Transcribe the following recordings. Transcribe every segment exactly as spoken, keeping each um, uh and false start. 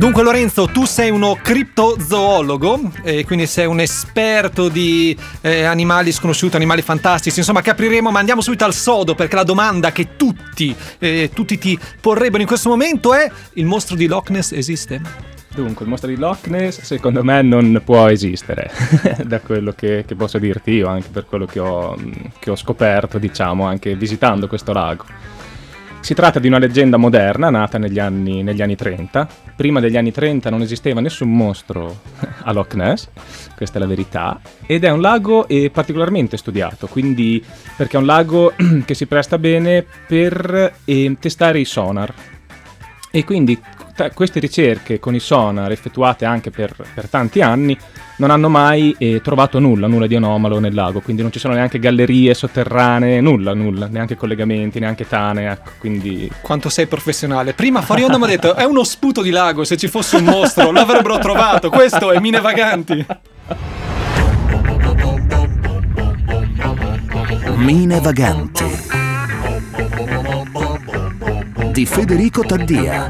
Dunque Lorenzo, tu sei uno criptozoologo, e quindi sei un esperto di eh, animali sconosciuti, animali fantastici, insomma capiremo, ma andiamo subito al sodo, perché la domanda che tutti, eh, tutti ti porrebbero in questo momento è: il mostro di Loch Ness esiste? Dunque, il mostro di Loch Ness secondo me non può esistere, da quello che, che posso dirti io, anche per quello che ho, che ho scoperto, diciamo, anche visitando questo lago. Si tratta di una leggenda moderna, nata negli anni, negli anni trenta. Prima degli anni trenta non esisteva nessun mostro a Loch Ness, questa è la verità, ed è un lago eh, particolarmente studiato, quindi perché è un lago che si presta bene per eh, testare i sonar. E quindi t- queste ricerche con i sonar, effettuate anche per, per tanti anni, non hanno mai eh, trovato nulla, nulla di anomalo nel lago, quindi non ci sono neanche gallerie sotterranee, nulla, nulla, neanche collegamenti, neanche tane, ecco, quindi... Quanto sei professionale. Prima fuori onda mi ha detto: è uno sputo di lago, se ci fosse un mostro l'avrebbero trovato, questo è Mine Vaganti. Mine Vaganti di Federico Taddia.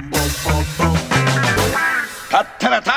Catteratà!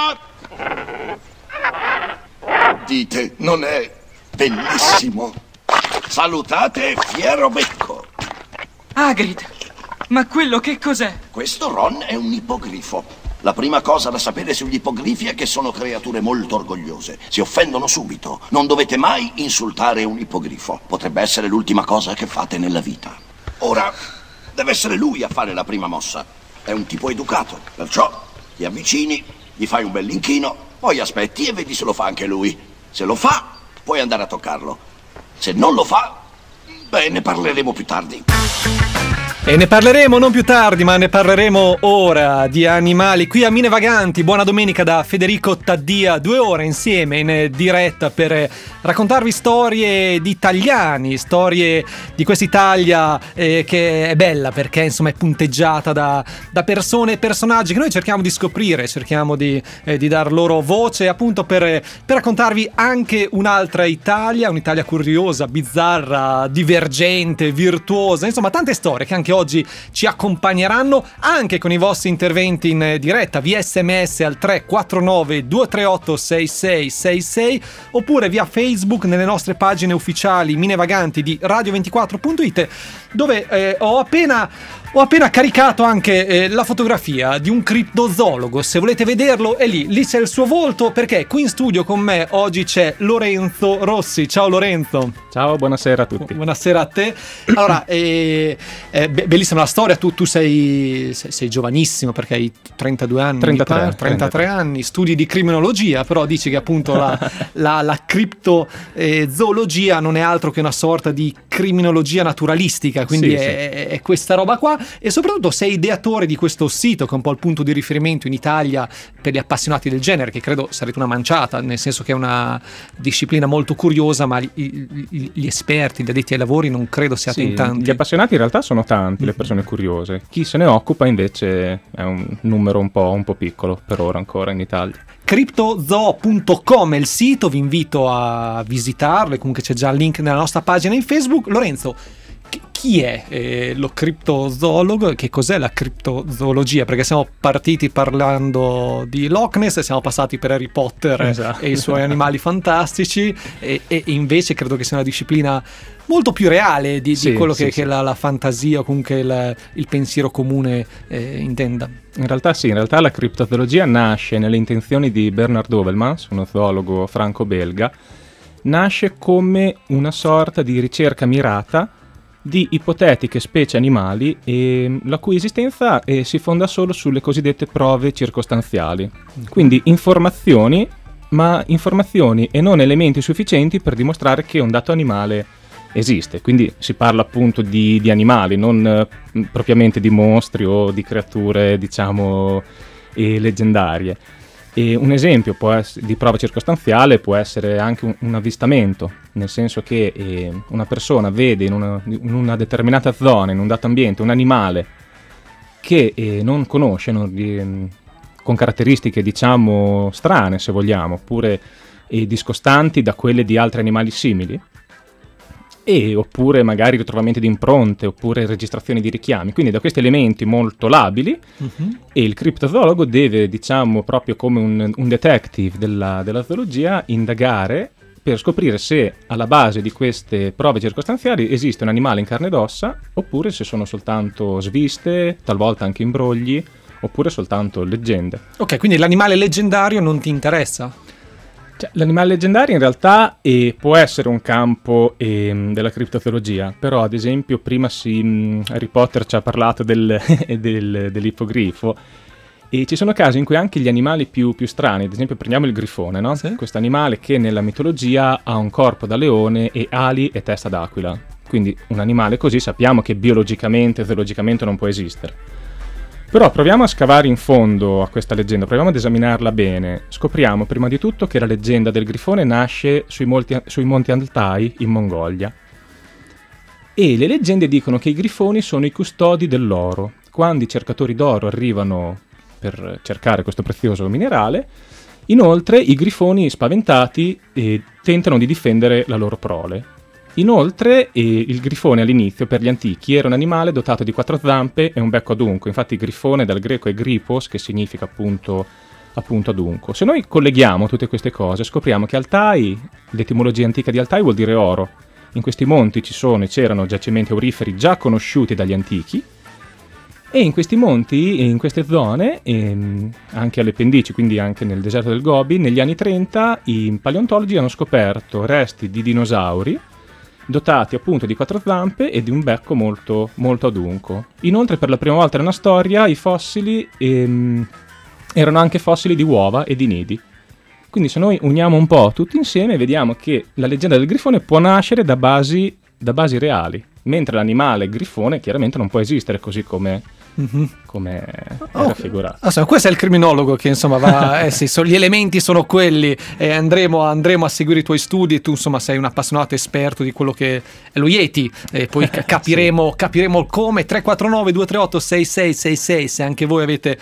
Dite, non è bellissimo? Salutate Fiero Becco. Hagrid, ma quello che cos'è? Questo Ron è un ippogrifo. La prima cosa da sapere sugli ippogrifi è che sono creature molto orgogliose. Si offendono subito. Non dovete mai insultare un ippogrifo. Potrebbe essere l'ultima cosa che fate nella vita. Ora, deve essere lui a fare la prima mossa. È un tipo educato. Perciò ti avvicini, gli fai un bel inchino, poi aspetti e vedi se lo fa anche lui. Se lo fa, puoi andare a toccarlo. Se non lo fa, beh, ne parleremo più tardi. E ne parleremo non più tardi, ma ne parleremo ora di animali qui a Mine Vaganti. Buona domenica da Federico Taddia, due ore insieme in diretta per raccontarvi storie di italiani, storie di quest'Italia eh, che è bella perché insomma è punteggiata da, da persone e personaggi che noi cerchiamo di scoprire, cerchiamo di, eh, di dar loro voce appunto per, per raccontarvi anche un'altra Italia, un'Italia curiosa, bizzarra, divergente, virtuosa, insomma tante storie che anche oggi ci accompagneranno anche con i vostri interventi in diretta via sms al tre quattro nove due tre otto sei sei sei sei oppure via Facebook nelle nostre pagine ufficiali Mine Vaganti di radio ventiquattro punto it, dove eh, ho appena Ho appena caricato anche eh, la fotografia di un criptozoologo. Se volete vederlo è lì, lì c'è il suo volto, perché qui in studio con me oggi c'è Lorenzo Rossi. Ciao Lorenzo. Ciao, buonasera a tutti. Buonasera a te. Allora, eh, eh, bellissima la storia, tu, tu sei, sei, sei giovanissimo perché hai trentadue anni. trentatré, trentatré, trentatré anni, studi di criminologia, però dici che appunto la, la, la criptozoologia non è altro che una sorta di criminologia naturalistica, quindi sì, è, sì. è questa roba qua. E soprattutto sei ideatore di questo sito che è un po' il punto di riferimento in Italia per gli appassionati del genere, che credo sarete una manciata, nel senso che è una disciplina molto curiosa, ma gli, gli esperti, gli addetti ai lavori non credo siate sì, in tanti. Gli appassionati in realtà sono tanti, le persone curiose. Chi se ne occupa invece è un numero un po', un po' piccolo per ora ancora in Italia. criptozoo punto com è il sito, vi invito a visitarlo e comunque c'è già il link nella nostra pagina in Facebook. Lorenzo, chi è eh, lo criptozoologo? Che cos'è la criptozoologia? Perché siamo partiti parlando di Loch Ness e siamo passati per Harry Potter esatto. e i suoi animali fantastici e, e invece credo che sia una disciplina molto più reale di, sì, di quello sì, che, sì. che la, la fantasia o comunque il, il pensiero comune eh, intenda. In realtà sì, in realtà la criptozoologia nasce nelle intenzioni di Bernard Heuvelmans, uno zoologo franco-belga. Nasce come una sorta di ricerca mirata di ipotetiche specie animali e la cui esistenza eh, si fonda solo sulle cosiddette prove circostanziali. Quindi informazioni, ma informazioni e non elementi sufficienti per dimostrare che un dato animale esiste. Quindi si parla appunto di, di animali, non eh, propriamente di mostri o di creature, diciamo, eh, leggendarie. E un esempio può essere, di prova circostanziale può essere anche un, un avvistamento, nel senso che eh, una persona vede in una, in una determinata zona, in un dato ambiente, un animale che eh, non conosce, non, eh, con caratteristiche diciamo strane se vogliamo, oppure eh, discostanti da quelle di altri animali simili, e oppure magari ritrovamenti di impronte, oppure registrazioni di richiami. Quindi da questi elementi molto labili, uh-huh. e il criptozoologo deve, diciamo, proprio come un, un detective della, della zoologia, indagare per scoprire se alla base di queste prove circostanziali esiste un animale in carne ed ossa, oppure se sono soltanto sviste, talvolta anche imbrogli, oppure soltanto leggende. Ok, quindi l'animale leggendario non ti interessa? Cioè, l'animale leggendario in realtà eh, può essere un campo eh, della criptozoologia, però ad esempio prima si, mh, Harry Potter ci ha parlato del, del, dell'ippogrifo, e ci sono casi in cui anche gli animali più, più strani, ad esempio prendiamo il grifone, no? Sì. Questo animale che nella mitologia ha un corpo da leone e ali e testa d'aquila, quindi un animale così sappiamo che biologicamente, zoologicamente non può esistere. Però proviamo a scavare in fondo a questa leggenda, proviamo ad esaminarla bene. Scopriamo prima di tutto che la leggenda del grifone nasce sui, molti, sui monti Altai in Mongolia. E le leggende dicono che i grifoni sono i custodi dell'oro. Quando i cercatori d'oro arrivano per cercare questo prezioso minerale, inoltre i grifoni spaventati eh, tentano di difendere la loro prole. Inoltre eh, il grifone all'inizio per gli antichi era un animale dotato di quattro zampe e un becco adunco, infatti grifone dal greco è gripos, che significa appunto, appunto adunco. Se noi colleghiamo tutte queste cose scopriamo che Altai, l'etimologia antica di Altai vuol dire oro. In questi monti ci sono e c'erano giacimenti auriferi già conosciuti dagli antichi, e in questi monti e in queste zone, ehm, anche alle pendici, quindi anche nel deserto del Gobi, negli anni trenta i paleontologi hanno scoperto resti di dinosauri dotati appunto di quattro zampe e di un becco molto, molto adunco. Inoltre per la prima volta nella storia i fossili ehm, erano anche fossili di uova e di nidi. Quindi se noi uniamo un po' tutti insieme vediamo che la leggenda del grifone può nascere da basi, da basi reali, mentre l'animale grifone chiaramente non può esistere così come... Mm-hmm. come oh, raffigurato. Insomma, questo è il criminologo che insomma va, eh sì, so, gli elementi sono quelli, e andremo, andremo a seguire i tuoi studi, e tu insomma sei un appassionato esperto di quello che è lo Yeti, e poi capiremo, sì. capiremo come. Tre quattro nove due tre otto sei sei sei sei se anche voi avete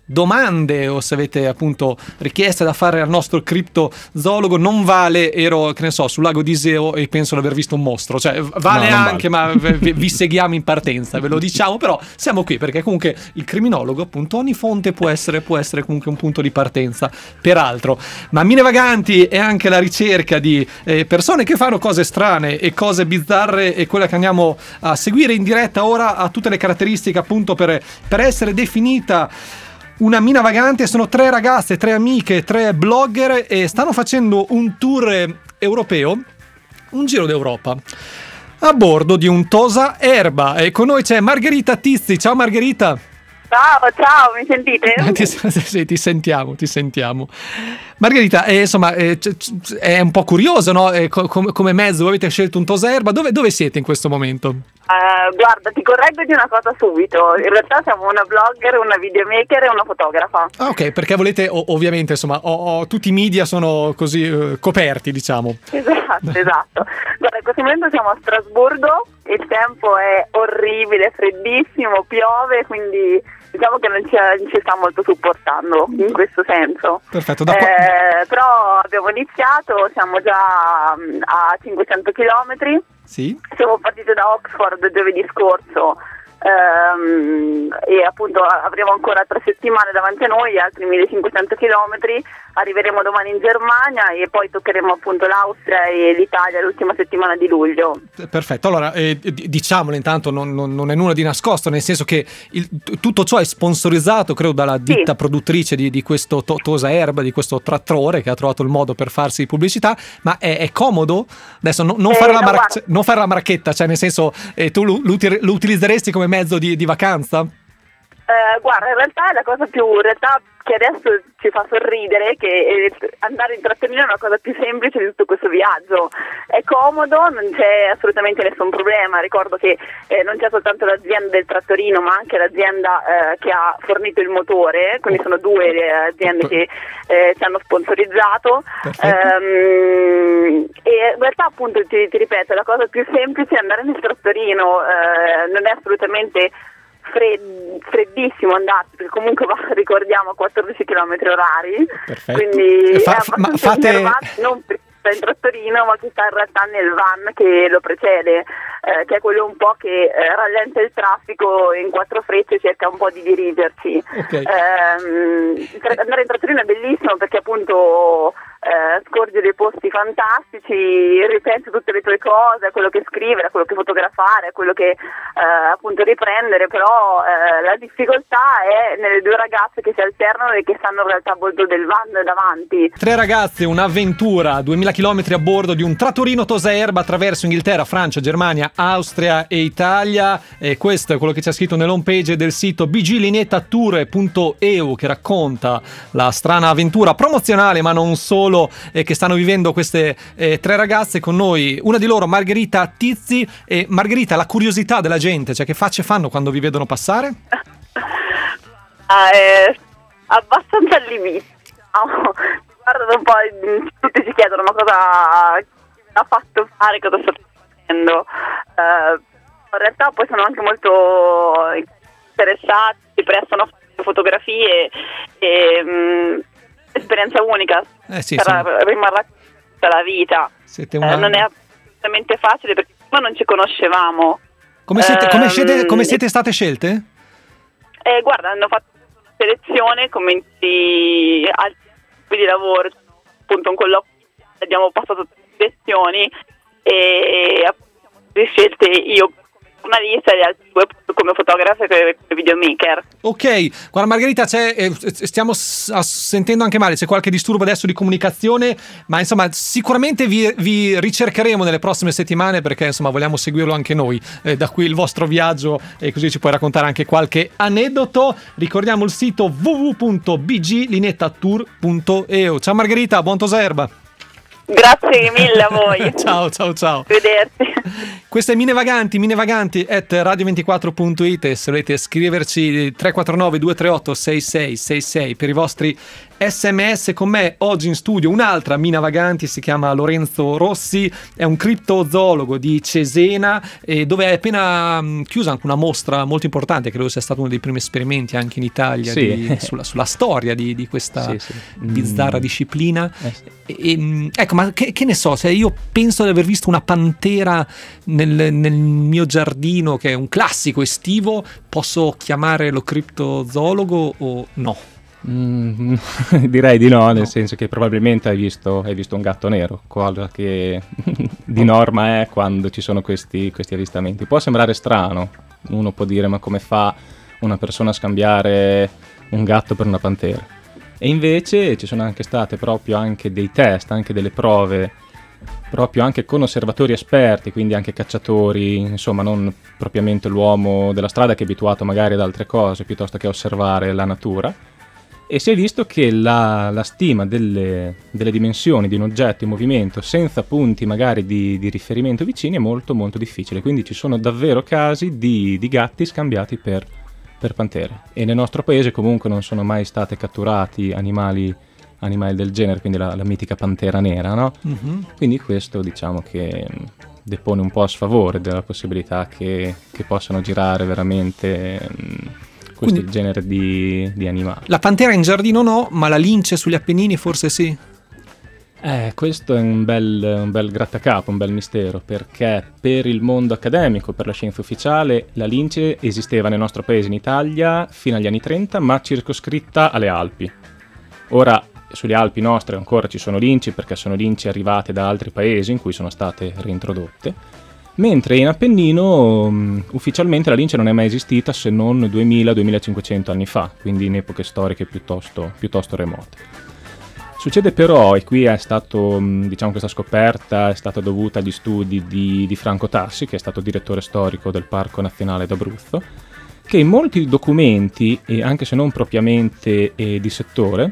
domande o se avete appunto richieste da fare al nostro criptozoologo. Non vale, ero che ne so sul lago di Iseo e penso di aver visto un mostro, cioè vale no, anche vale. Ma vi, vi seguiamo in partenza, ve lo diciamo, però siamo qui perché comunque il criminologo appunto ogni fonte può essere, può essere comunque un punto di partenza. Peraltro ma Mine Vaganti è anche la ricerca di eh, persone che fanno cose strane e cose bizzarre, e quella che andiamo a seguire in diretta ora ha tutte le caratteristiche appunto per, per essere definita una mina vagante. Sono tre ragazze, tre amiche, tre blogger, e stanno facendo un tour europeo, un giro d'Europa, a bordo di un Tosa Erba. E con noi c'è Margherita Tizzi. Ciao Margherita. Ciao, ciao, mi sentite? ti, sì, ti sentiamo, ti sentiamo. Margherita, eh, insomma, eh, c- c- è un po' curioso, no? Eh, co- come mezzo voi avete scelto un Tosa Erba. Dove, dove siete in questo momento? Uh, guarda, ti correggo di una cosa subito. In realtà siamo una blogger, una videomaker e una fotografa. Ah, ok, perché volete, o- ovviamente, insomma, o- o, tutti i media sono così uh, coperti, diciamo. Esatto, esatto. Guarda, in questo momento siamo a Strasburgo, il tempo è orribile, freddissimo, piove, quindi diciamo che non ci, non ci sta molto supportando in questo senso. Perfetto. Da eh, però abbiamo iniziato, siamo già a cinquecento chilometri. Sì. Siamo partiti da Oxford giovedì scorso, ehm, e appunto avremo ancora tre settimane davanti a noi, altri millecinquecento chilometri. Arriveremo domani in Germania e poi toccheremo appunto l'Austria e l'Italia l'ultima settimana di luglio. Perfetto, allora eh, diciamolo intanto, non, non, non è nulla di nascosto, nel senso che il, tutto ciò è sponsorizzato, credo, dalla ditta sì. produttrice di, di questo to- Tosa Erba, di questo trattore che ha trovato il modo per farsi pubblicità. Ma è, è comodo? Adesso no, non, eh, fare la no, mar- non fare la marchetta, cioè nel senso eh, tu lo, lo utilizzeresti come mezzo di, di vacanza? Eh, guarda, in realtà è la cosa più, in realtà che adesso ci fa sorridere, che andare in trattorino è una cosa più semplice di tutto questo viaggio. È comodo, non c'è assolutamente nessun problema. Ricordo che eh, non c'è soltanto l'azienda del trattorino, ma anche l'azienda eh, che ha fornito il motore, quindi sono due le aziende che eh, ci hanno sponsorizzato. Ehm, e in realtà appunto ti, ti ripeto, la cosa più semplice è andare nel trattorino, eh, non è assolutamente Fred, freddissimo andarci, perché comunque va, ricordiamo, quattordici chilometri orari. Perfetto. Quindi Fa, è ma abbastanza fate... nervato, non per, sta in trattorino, ma che sta in realtà nel van che lo precede, eh, che è quello un po' che eh, rallenta il traffico in quattro frecce e cerca un po' di dirigerci. Okay. Eh, andare in trattorino è bellissimo perché appunto eh, scorgi dei posti fantastici, ripensi tutte le tue cose, a quello che scrivere, a quello che fotografare, a quello che eh, appunto riprendere, però eh, la difficoltà è nelle due ragazze che si alternano e che stanno in realtà a bordo del van davanti. Tre ragazze, un'avventura, duemila chilometri a bordo di un trattorino Tosaerba attraverso Inghilterra, Francia, Germania, Austria e Italia. E questo è quello che c'è scritto nell'home page del sito b g linetta tour punto e u, che racconta la strana avventura promozionale, ma non solo, eh, che stanno vivendo queste eh, tre ragazze. Con noi una di loro, Margherita Tizzi. E Margherita, la curiosità della gente, cioè che facce fanno quando vi vedono passare? Ah, è abbastanza al limite. No? Guardano un po', tutti si chiedono ma cosa ha fatto fare, cosa sta facendo. Uh, in realtà poi sono anche molto interessati, si prestano a fare fotografie e um, esperienza unica, eh sì, sarà, sì. rimarrà tutta la vita. Una... Eh, non è assolutamente facile perché prima non ci conoscevamo. Come siete, come um, siete, come siete state scelte? Eh, guarda, hanno fatto una selezione come in tutti altri tipi di lavoro, appunto un colloquio, abbiamo passato tutte le selezioni e appunto scelte io giornalista e gli altri due come fotografa e videomaker. Ok, guarda Margherita, c'è, eh, stiamo s- sentendo anche male, c'è qualche disturbo adesso di comunicazione, ma insomma sicuramente vi, vi ricercheremo nelle prossime settimane perché insomma vogliamo seguirlo anche noi, eh, da qui il vostro viaggio, e così ci puoi raccontare anche qualche aneddoto. Ricordiamo il sito w w w punto b g linetta tour punto e u. Ciao Margherita, buon Tosaerba. Grazie mille a voi. Ciao, ciao, ciao. Vederti. Queste Mine Vaganti, minevaganti at radio ventiquattro punto it. Se volete scriverci tre quattro nove due tre otto sei sei sei sei per i vostri sms. Con me oggi in studio un'altra Mina Vaganti, si chiama Lorenzo Rossi, è un criptozoologo di Cesena, e dove è appena chiusa anche una mostra molto importante, credo sia stato uno dei primi esperimenti anche in Italia, sì. di, sulla, sulla storia di, di questa sì, sì. bizzarra mm. disciplina. Eh, sì. e, e, ecco, ma che, che ne so, se io penso di aver visto una pantera nel, nel mio giardino, che è un classico estivo, posso chiamare lo criptozoologo o no? Mm, direi di no, nel no. senso che probabilmente hai visto, hai visto un gatto nero, cosa che di norma è quando ci sono questi, questi avvistamenti. Può sembrare strano, uno può dire ma come fa una persona a scambiare un gatto per una pantera? E invece ci sono anche state proprio anche dei test, anche delle prove, proprio anche con osservatori esperti, quindi anche cacciatori, insomma non propriamente l'uomo della strada che è abituato magari ad altre cose piuttosto che a osservare la natura. E si è visto che la, la stima delle, delle dimensioni di un oggetto in movimento senza punti magari di, di riferimento vicini è molto molto difficile, quindi ci sono davvero casi di, di gatti scambiati per, per pantere. E nel nostro paese comunque non sono mai state catturati animali, animali del genere, quindi la, la mitica pantera nera, no? Mm-hmm. Quindi questo diciamo che depone un po' a sfavore della possibilità che, che possano girare veramente... questo Quindi, genere di, di animali. La pantera in giardino no, ma la lince sugli Appennini forse sì. Eh, questo è un bel, un bel grattacapo, un bel mistero, perché per il mondo accademico, per la scienza ufficiale, la lince esisteva nel nostro paese in Italia fino agli anni trenta, ma circoscritta alle Alpi. Ora, sulle Alpi nostre ancora ci sono linci, perché sono linci arrivate da altri paesi in cui sono state reintrodotte. Mentre in Appennino um, ufficialmente la lince non è mai esistita se non duemila duemilacinquecento anni fa, quindi in epoche storiche piuttosto, piuttosto remote. Succede però, e qui è stato, um, diciamo questa scoperta è stata dovuta agli studi di, di Franco Tassi, che è stato direttore storico del Parco Nazionale d'Abruzzo, che in molti documenti, e anche se non propriamente eh, di settore,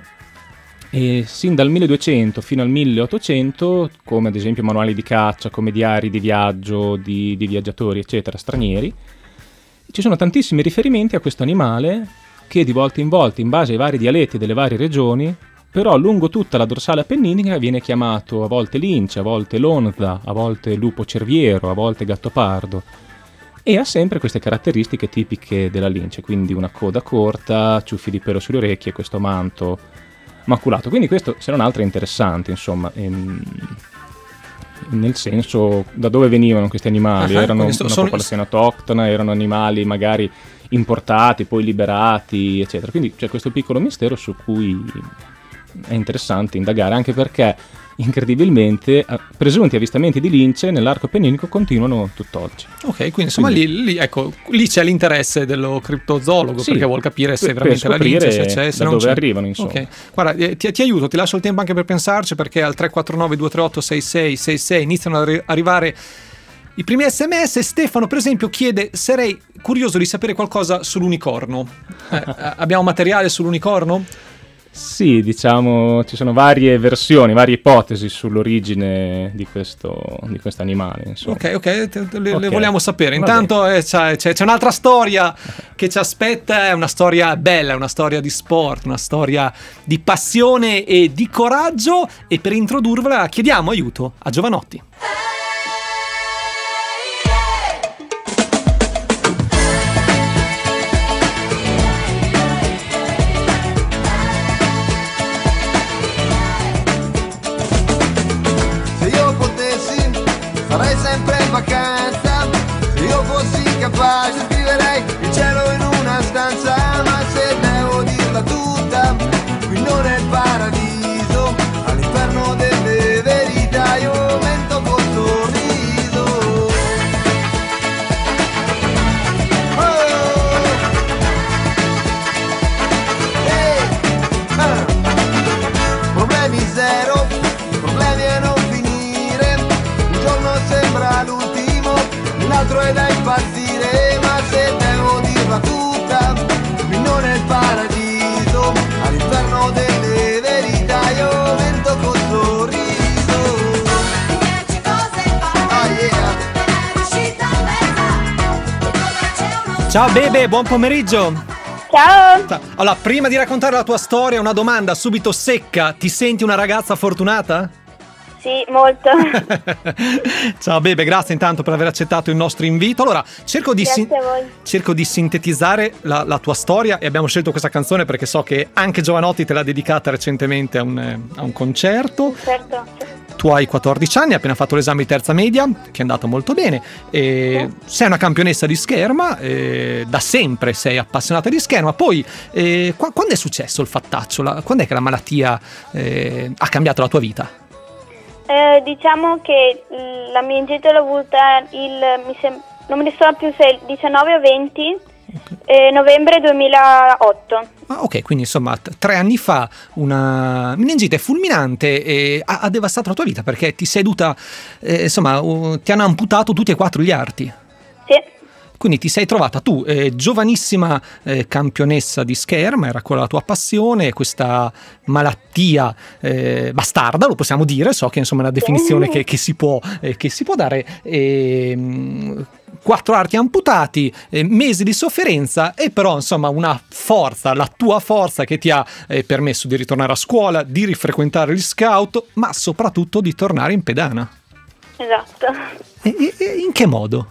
e sin dal milleduecento fino al milleottocento, come ad esempio manuali di caccia, come diari di viaggio di, di viaggiatori eccetera stranieri, ci sono tantissimi riferimenti a questo animale che di volta in volta, in base ai vari dialetti delle varie regioni, però lungo tutta la dorsale appenninica viene chiamato a volte lince, a volte lonza, a volte lupo cerviero, a volte gattopardo, e ha sempre queste caratteristiche tipiche della lince, quindi una coda corta, ciuffi di pelo sulle orecchie, questo manto maculato. Quindi questo, se non altro, è interessante, insomma. Ehm, nel senso da dove venivano questi animali. Uh-huh, erano so, una sono... popolazione autoctona, erano animali magari importati, poi liberati, eccetera. Quindi c'è questo piccolo mistero su cui è interessante indagare, anche perché incredibilmente presunti avvistamenti di lince nell'arco appenninico continuano tutt'oggi. Ok, quindi insomma quindi, lì, lì, ecco, lì c'è l'interesse dello criptozoologo, sì, perché vuol capire se veramente la lince se c'è, se da non dove c'è. arrivano, insomma. Ok, guarda, eh, ti, ti aiuto, ti lascio il tempo anche per pensarci, perché al tre quattro nove due tre otto sei sei sei sei iniziano ad arrivare i primi sms. Stefano per esempio chiede: sarei curioso di sapere qualcosa sull'unicorno. Eh, abbiamo materiale sull'unicorno? Sì, diciamo, ci sono varie versioni, varie ipotesi sull'origine di questo di questo animale, insomma. Ok, ok, le, okay. le vogliamo sapere. Intanto eh, c'è, c'è, c'è un'altra storia che ci aspetta, è una storia bella, è una storia di sport, una storia di passione e di coraggio, e per introdurvela chiediamo aiuto a Giovanotti. Sarei sempre in vacanza, se io fossi capace scriverei il cielo in una stanza, ma se devo dirla tutta, qui non è il paradiso, all'inferno delle verità io mento col sorriso. Oh! Hey! Ah! Problemi zero, problemi a non sembra l'ultimo, l'altro è da impazzire, ma se devo dirla tutta, qui non è il paradiso, all'interno delle verità io mento col sorriso. Dieci cose oh, yeah. Ciao Bebe, buon pomeriggio. Ciao. Allora, prima di raccontare la tua storia, una domanda subito secca: ti senti una ragazza fortunata? Sì, molto. Ciao Bebe, grazie intanto per aver accettato il nostro invito. Allora, cerco di, sin- cerco di sintetizzare la, la tua storia, e abbiamo scelto questa canzone perché so che anche Giovanotti te l'ha dedicata recentemente a un, a un concerto. Certo. Tu hai quattordici anni, hai appena fatto l'esame di terza media, che è andato molto bene, e sì. Sei una campionessa di scherma, e da sempre sei appassionata di scherma. Poi, eh, qu- quando è successo il fattaccio? La- quando è che la malattia eh, ha cambiato la tua vita? Eh, diciamo che la meningite l'ho avuta il, mi sem- non mi ricordo più se il diciannove o venti okay. eh, novembre duemilaotto. Ah, ok, quindi insomma t- tre anni fa una meningite fulminante e ha, ha devastato la tua vita, perché ti sei dovuta, eh, insomma, uh, ti hanno amputato tutti e quattro gli arti. Sì. Quindi ti sei trovata tu, eh, giovanissima eh, campionessa di scherma, era quella la tua passione, questa malattia eh, bastarda, lo possiamo dire, so che insomma è una definizione che, che, si, può, eh, che si può dare, eh, quattro arti amputati, eh, mesi di sofferenza, e però insomma una forza, la tua forza, che ti ha eh, permesso di ritornare a scuola, di rifrequentare gli scout, ma soprattutto di tornare in pedana. Esatto. E, e, e in che modo?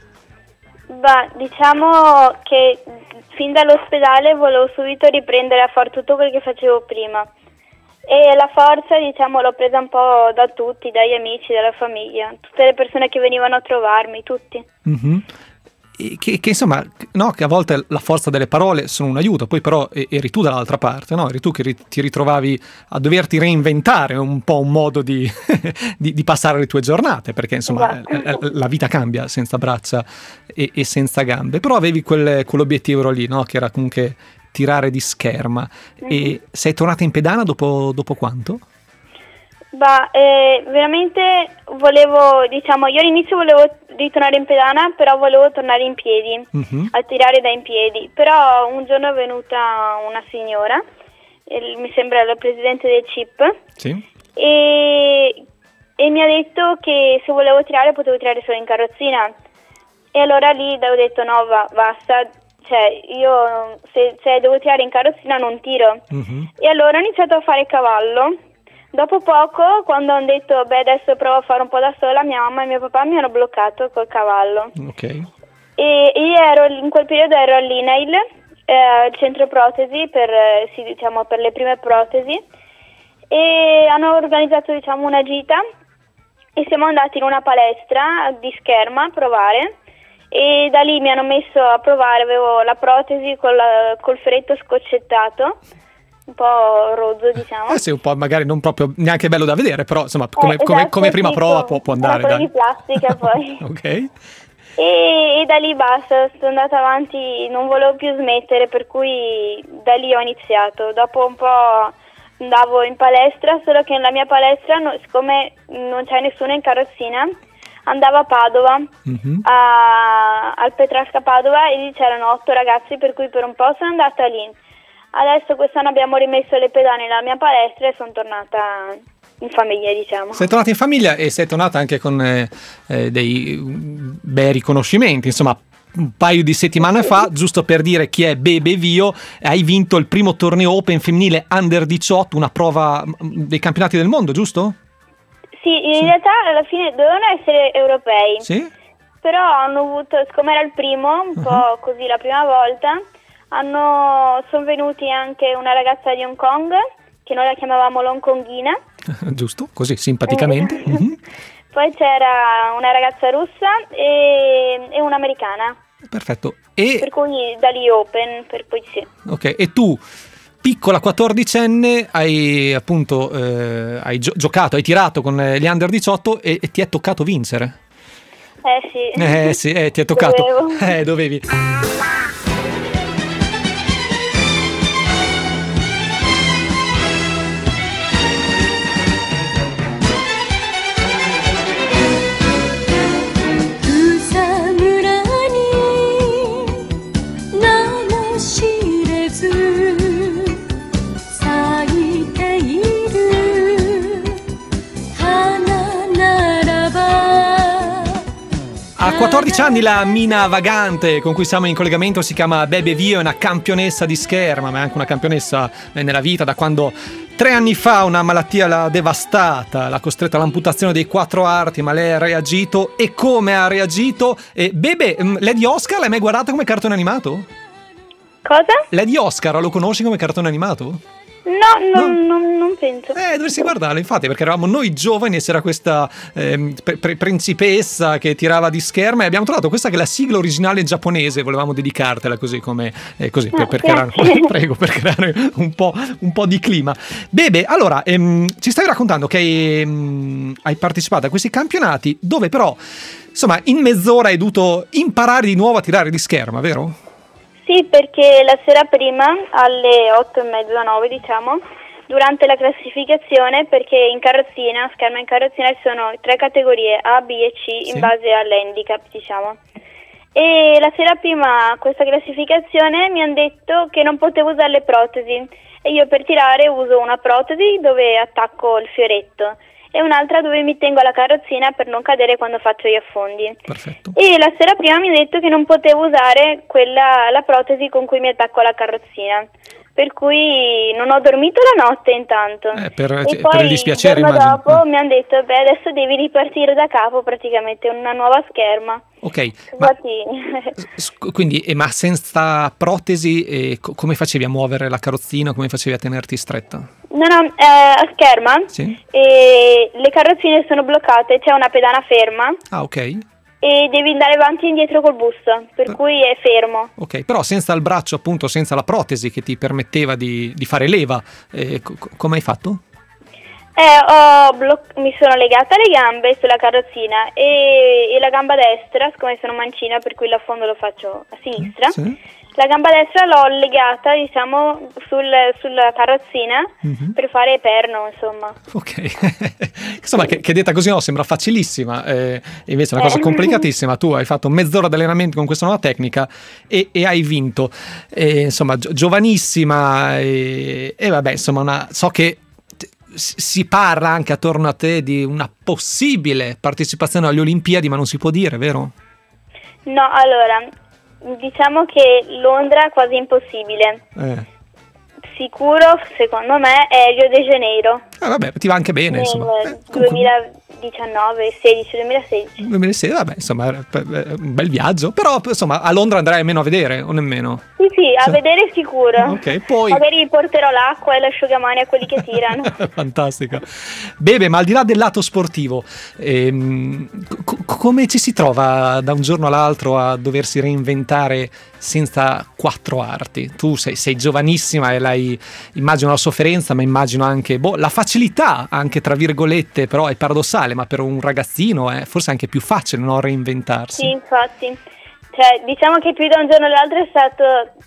Beh, diciamo che fin dall'ospedale volevo subito riprendere a fare tutto quel che facevo prima, e la forza, diciamo, l'ho presa un po' da tutti, dagli amici, dalla famiglia, tutte le persone che venivano a trovarmi, tutti. Mm-hmm. E che, che insomma, no, che a volte la forza delle parole sono un aiuto, poi però eri tu dall'altra parte, no? Eri tu che ri, ti ritrovavi a doverti reinventare un po' un modo di, di, di passare le tue giornate, perché insomma esatto. la, la vita cambia senza braccia e, e senza gambe, però avevi quel, quell'obiettivo lì, no? Che era comunque tirare di scherma. Mm-hmm. E sei tornata in pedana dopo, dopo quanto? Bah, eh, veramente volevo, diciamo, io all'inizio volevo ritornare in pedana, però volevo tornare in piedi, mm-hmm. a tirare da in piedi, però un giorno è venuta una signora, eh, mi sembra la presidente del C I P, sì. e, e mi ha detto che se volevo tirare potevo tirare solo in carrozzina, e allora lì ho detto no, va, basta, cioè io se, se devo tirare in carrozzina non tiro, mm-hmm. e allora ho iniziato a fare cavallo. Dopo poco, quando hanno detto beh adesso provo a fare un po' da sola, mia mamma e mio papà mi hanno bloccato col cavallo. Ok. E io ero in quel periodo ero all'I N A I L, eh, al centro protesi per, eh, sì, diciamo, per le prime protesi, e hanno organizzato, diciamo, una gita, e siamo andati in una palestra di scherma a provare e da lì mi hanno messo a provare, avevo la protesi col, col ferretto scoccettato, un po' rozzo diciamo. Eh sì, un po' magari non proprio neanche bello da vedere, però insomma come, eh, come, esatto, come prima sì, prova può, può andare. Una Dai. di plastica poi. Ok. E, e da lì basta, sono andata avanti, non volevo più smettere, per cui da lì ho iniziato. Dopo un po' andavo in palestra, solo che nella mia palestra, no, siccome non c'è nessuno in carrozzina, andavo a Padova, Mm-hmm. a, al Petrasca Padova, e lì c'erano otto ragazzi, per cui per un po' sono andata lì. Adesso quest'anno abbiamo rimesso le pedane nella mia palestra e sono tornata in famiglia, diciamo. Sei tornata in famiglia e sei tornata anche con eh, eh, dei mm, bei riconoscimenti, insomma. Un paio di settimane fa, giusto per dire chi è Bebe Vio, hai vinto il primo torneo Open femminile Under diciotto, una prova dei campionati del mondo, giusto? Sì, in Sì. realtà alla fine dovevano essere europei, Sì? però hanno avuto, siccome era il primo, un po' così la prima volta, hanno, sono venuti anche una ragazza di Hong Kong, che noi la chiamavamo l'Hongkonghina. Giusto, così simpaticamente. Mhm. Poi c'era una ragazza russa e, e un'americana, Perfetto. E, per cui da lì Open, per cui sì. ok, e tu, piccola quattordicenne, hai appunto eh, hai gio- giocato, hai tirato con gli Under diciotto e, e ti è toccato vincere. Eh sì. Eh sì, eh, ti è toccato. Dovevo. Eh, dovevi. A quattordici anni la Mina Vagante con cui siamo in collegamento si chiama Bebe Vio, è una campionessa di scherma, ma è anche una campionessa nella vita da quando tre anni fa una malattia l'ha devastata, l'ha costretta all'amputazione dei quattro arti, ma lei ha reagito. E come ha reagito? E Bebe, Lady Oscar l'hai mai guardata come cartone animato? Cosa? Lady Oscar lo conosci come cartone animato? No, non, non, non penso. Eh, dovresti guardarlo, infatti, perché eravamo noi giovani e c'era questa ehm, pre- pre- principessa che tirava di scherma e abbiamo trovato questa che è la sigla originale giapponese, volevamo dedicartela così come eh, così per, Ah, per creare, grazie. prego, per creare un po', un po' di clima. Bebe, allora, ehm, ci stavi raccontando che hai, ehm, hai partecipato a questi campionati dove però, insomma, in mezz'ora hai dovuto imparare di nuovo a tirare di scherma, vero? Sì, perché la sera prima, alle otto e mezza, nove diciamo, durante la classificazione, perché in carrozzina, scherma in carrozzina, ci sono tre categorie A, B e C in Sì. base all'handicap, diciamo. E la sera prima a questa classificazione mi hanno detto che non potevo usare le protesi e io per tirare uso una protesi dove attacco il fioretto e un'altra dove mi tengo alla carrozzina per non cadere quando faccio gli affondi. Perfetto. E la sera prima mi ha detto che non potevo usare quella, la protesi con cui mi attacco alla carrozzina, per cui non ho dormito la notte intanto. Eh, per- e per poi il dispiacere, il giorno immagino. dopo Eh. mi hanno detto, beh, adesso devi ripartire da capo praticamente, una nuova scherma. Ok, ma Infatti, S- Quindi, eh, ma senza protesi, eh, co- come facevi a muovere la carrozzina? Come facevi a tenerti stretta? no, no, eh, a scherma, Sì. e le carrozzine sono bloccate, c'è una pedana ferma Ah, ok. e devi andare avanti e indietro col busto, per Per- cui è fermo. Ok, però senza il braccio, appunto, senza la protesi che ti permetteva di, di fare leva, eh, co- co- come hai fatto? Eh, ho bloc- mi sono legata le gambe sulla carrozzina e, e la gamba destra, siccome sono mancina per cui l'affondo lo faccio a sinistra, Sì. la gamba destra l'ho legata, diciamo, sul, sulla carrozzina Mhm. per fare perno, insomma. Ok, insomma, che, che detta così no, sembra facilissima, eh, invece è una cosa Eh. complicatissima. Tu hai fatto mezz'ora di allenamento con questa nuova tecnica e, e hai vinto. E, insomma, gio- giovanissima e, e vabbè, insomma, una, so che t- si parla anche attorno a te di una possibile partecipazione alle Olimpiadi, ma non si può dire, vero? No, allora, diciamo che Londra è quasi impossibile. Eh. Sicuro, secondo me, è Rio de Janeiro. Ah, vabbè, ti va anche bene, insomma. Nel Eh, comunque- duemiladiciannove, sedici, duemilasedici. duemilasedici, vabbè, insomma, un bel viaggio, però insomma a Londra andrai almeno a vedere, o nemmeno? Sì, sì, a Sì. vedere sicuro. Ok, poi... Magari porterò l'acqua e l'asciugamani a quelli che tirano. Fantastico. Bebe, ma al di là del lato sportivo, ehm, co- come ci si trova da un giorno all'altro a doversi reinventare senza quattro arti? Tu sei, sei giovanissima e l'hai, immagino la sofferenza, ma immagino anche boh, la facilità, anche tra virgolette, però è paradossale, ma per un ragazzino è forse anche più facile, no, reinventarsi. Sì, infatti. Cioè, diciamo che più da un giorno all'altro è stato,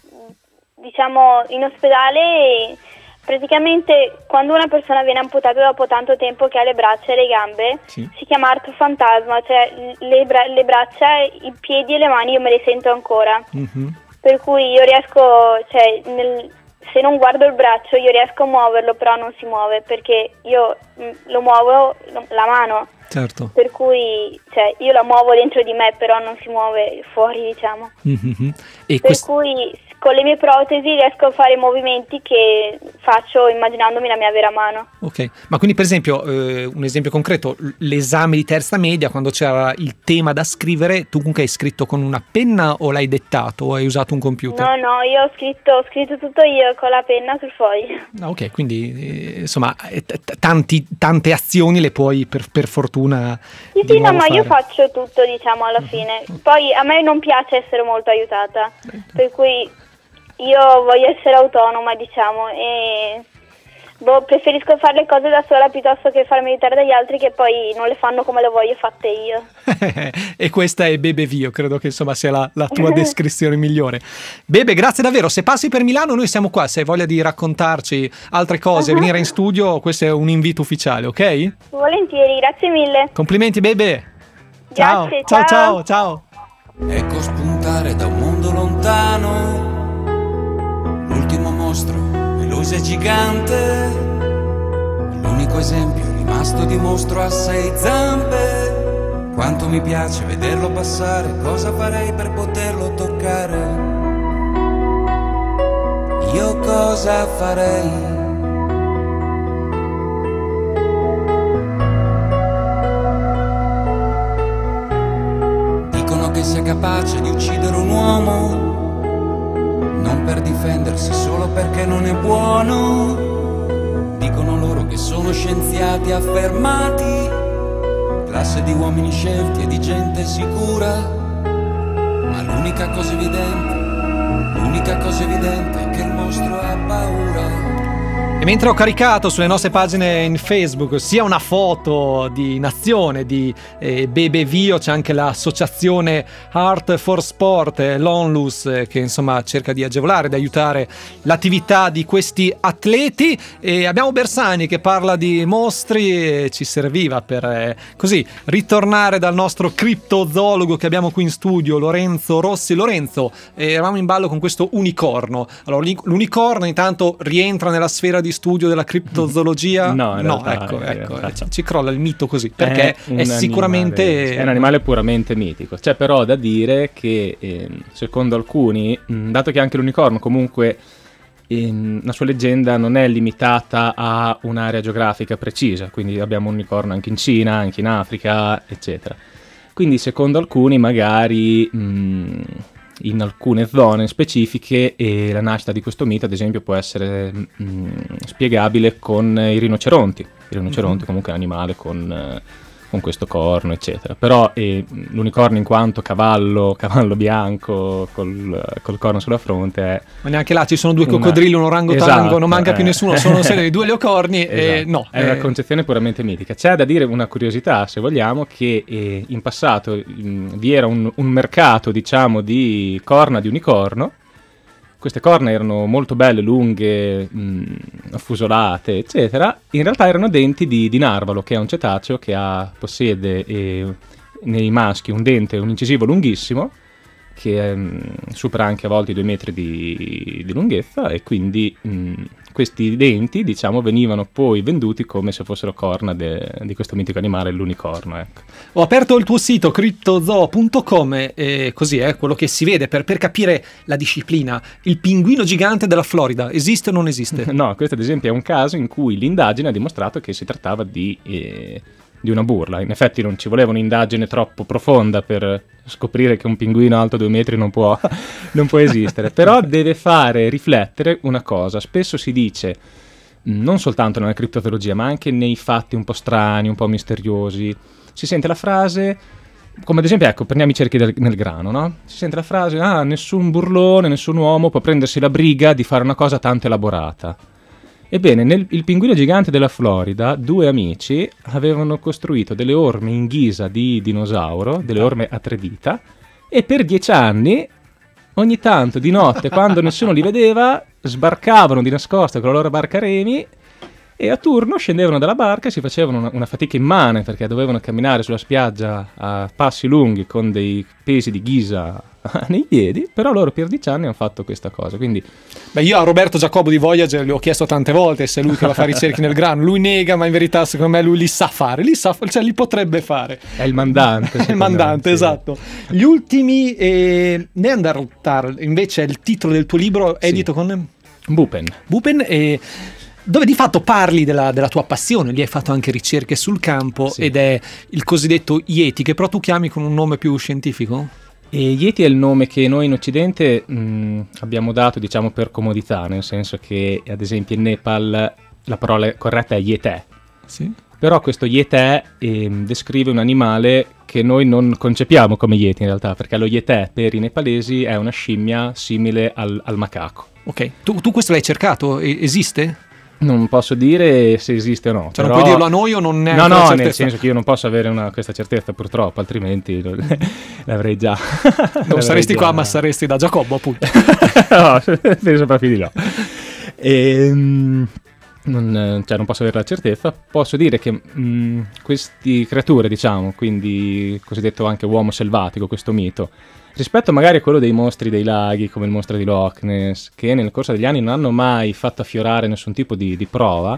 diciamo, in ospedale e praticamente quando una persona viene amputata dopo tanto tempo che ha le braccia e le gambe, Sì. si chiama arto fantasma, cioè le, bra- le braccia, i piedi e le mani io me le sento ancora. Mm-hmm. Per cui io riesco, cioè, nel, se non guardo il braccio io riesco a muoverlo, però non si muove perché io mh, lo muovo lo, la mano. Certo. Per cui, cioè, io la muovo dentro di me, però non si muove fuori, diciamo. Mm-hmm. E Per quest- cui con le mie protesi riesco a fare movimenti che faccio immaginandomi la mia vera mano. Ok, ma quindi per esempio, eh, un esempio concreto, l- l'esame di terza media, quando c'era il tema da scrivere, tu comunque hai scritto con una penna o l'hai dettato o hai usato un computer? No, no, io ho scritto, ho scritto tutto io con la penna sul foglio. Ah, ok, quindi eh, insomma eh, t- t- tanti, tante azioni le puoi per, per fortuna Sì, di sì, no, nuovo ma io fare. faccio tutto, diciamo, alla fine. Poi a me non piace essere molto aiutata, per cui io voglio essere autonoma, diciamo, e boh, preferisco fare le cose da sola piuttosto che farmi aiutare dagli altri che poi non le fanno come le voglio fatte io. E questa è Bebe Vio, credo che insomma sia la, la tua descrizione migliore. Bebe, grazie davvero, se passi per Milano noi siamo qua, se hai voglia di raccontarci altre cose, venire in studio, questo è un invito ufficiale, ok? Volentieri, grazie mille. Complimenti Bebe. Ciao, Grazie, ciao, ciao. ciao, ciao. Ecco spuntare da un mondo lontano l'ultimo mostro, veloce gigante, l'unico esempio rimasto di mostro a sei zampe. Quanto mi piace vederlo passare, cosa farei per poterlo toccare? Io cosa farei? Che sia capace di uccidere un uomo, non per difendersi, solo perché non è buono. Dicono loro che sono scienziati affermati, classe di uomini scelti e di gente sicura. Ma l'unica cosa evidente, l'unica cosa evidente è che il mostro ha paura. E mentre ho caricato sulle nostre pagine in Facebook sia una foto di nazione di eh, Bebe Vio, c'è anche l'associazione Art for Sport, eh, l'Onlus, eh, che insomma cerca di agevolare, di aiutare l'attività di questi atleti, e abbiamo Bersani che parla di mostri e ci serviva per eh, così ritornare dal nostro criptozoologo che abbiamo qui in studio, Lorenzo Rossi. Lorenzo, eh, eravamo in ballo con questo unicorno. Allora l'unicorno intanto rientra nella sfera di studio della criptozoologia? No, in no, realtà, ecco, in ecco, realtà. ci crolla il mito così, perché è, un sicuramente animale, è un animale puramente mitico. C'è però da dire che eh, secondo alcuni, mh, dato che anche l'unicorno comunque eh, la sua leggenda non è limitata a un'area geografica precisa, quindi abbiamo un unicorno anche in Cina, anche in Africa, eccetera. Quindi secondo alcuni magari mh, in alcune zone specifiche e la nascita di questo mito ad esempio può essere mh, spiegabile con i rinoceronti. Il rinoceronte mm-hmm. comunque è un animale con, eh, con questo corno eccetera, però eh, l'unicorno in quanto cavallo cavallo bianco col, col corno sulla fronte è ma neanche là ci sono due una... coccodrilli, un orangotango, esatto, non manca eh. più nessuno, sono una serie di due leocorni. Esatto. E no, è eh... una concezione puramente mitica. C'è da dire una curiosità, se vogliamo, che eh, in passato mh, vi era un, un mercato, diciamo, di corna di unicorno. Queste corna erano molto belle, lunghe, mh, affusolate, eccetera. In realtà erano denti di, di narvalo, che è un cetaceo che ha, possiede eh, nei maschi un dente, un incisivo lunghissimo, che mh, supera anche a volte i due metri di, di lunghezza, e quindi mh, questi denti, diciamo, venivano poi venduti come se fossero corna de, di questo mitico animale, l'unicorno, ecco. Ho aperto il tuo sito cryptozoo punto com e così è quello che si vede per, per capire la disciplina. Il pinguino gigante della Florida esiste o non esiste? No, questo ad esempio è un caso in cui l'indagine ha dimostrato che si trattava di eh, di una burla. In effetti non ci voleva un'indagine troppo profonda per scoprire che un pinguino alto due metri non può, non può esistere, però deve fare riflettere una cosa. Spesso si dice, non soltanto nella criptozoologia, ma anche nei fatti un po' strani, un po' misteriosi, si sente la frase, come ad esempio, ecco, prendiamo i cerchi del, nel grano, no? Si sente la frase, ah, nessun burlone, nessun uomo può prendersi la briga di fare una cosa tanto elaborata. Ebbene, nel il pinguino gigante della Florida, due amici avevano costruito delle orme in ghisa di dinosauro, delle orme a tre dita, e per dieci anni, ogni tanto di notte, quando nessuno li vedeva, sbarcavano di nascosto con la loro barca remi e a turno scendevano dalla barca, si facevano una, una fatica immane perché dovevano camminare sulla spiaggia a passi lunghi con dei pesi di ghisa nei piedi, però loro per dieci anni hanno fatto questa cosa. Quindi beh, io a Roberto Giacobbo di Voyager gli ho chiesto tante volte se è lui che va a fare i cerchi nel grano, lui nega, ma in verità secondo me lui li sa fare, li sa, cioè li potrebbe fare, è il mandante. È il mandante, me, esatto. Sì. Gli ultimi eh, Neanderthal invece è il titolo del tuo libro, edito sì. con Bupen Bupen e dove di fatto parli della, della tua passione, lì hai fatto anche ricerche sul campo, sì. ed è il cosiddetto Yeti, che però tu chiami con un nome più scientifico? E Yeti è il nome che noi in Occidente mh, abbiamo dato, diciamo, per comodità, nel senso che ad esempio in Nepal la parola corretta è Yetè, sì. però questo Yetè eh, descrive un animale che noi non concepiamo come Yeti in realtà, perché lo Yetè per i nepalesi è una scimmia simile al, al macaco. Ok, tu, tu questo l'hai cercato? E- esiste? Non posso dire se esiste o no. Cioè però... non puoi dirlo a noi o non è no, no, certezza? Nel senso che io non posso avere una, questa certezza purtroppo, altrimenti l'avrei già. Non l'avrei saresti già... qua, ma saresti da Giacobbo, appunto. No, penso proprio di no. E, non, cioè non posso avere la certezza. Posso dire che mh, queste creature, diciamo, quindi cosiddetto anche uomo selvatico, questo mito, rispetto magari a quello dei mostri dei laghi, come il mostro di Loch Ness, che nel corso degli anni non hanno mai fatto affiorare nessun tipo di, di prova,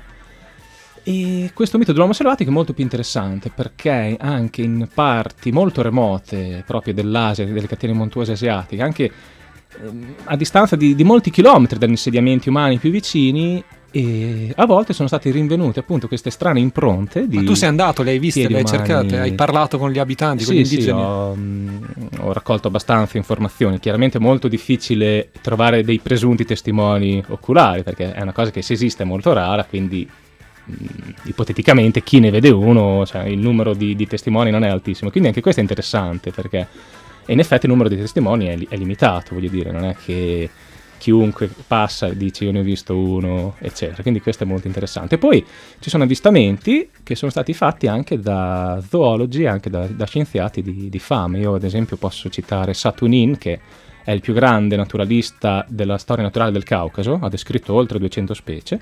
e questo mito dell'uomo selvatico è molto più interessante, perché anche in parti molto remote, proprio dell'Asia, delle catene montuose asiatiche, anche ehm, a distanza di, di molti chilometri dagli insediamenti umani più vicini, e a volte sono state rinvenute appunto queste strane impronte di... Ma tu sei andato, le hai viste, le hai cercate, hai parlato con gli abitanti, sì, con gli indigeni? Sì, ho, mh, ho raccolto abbastanza informazioni. Chiaramente è molto difficile trovare dei presunti testimoni oculari, perché è una cosa che se esiste è molto rara, quindi mh, ipoteticamente chi ne vede uno, cioè il numero di, di testimoni non è altissimo, quindi anche questo è interessante, perché in effetti il numero di testimoni è, è limitato, voglio dire, non è che chiunque passa e dice io ne ho visto uno, eccetera, quindi questo è molto interessante. Poi ci sono avvistamenti che sono stati fatti anche da zoologi, anche da, da scienziati di, di fama. Io ad esempio posso citare Satunin, che è il più grande naturalista della storia naturale del Caucaso, ha descritto oltre duecento specie,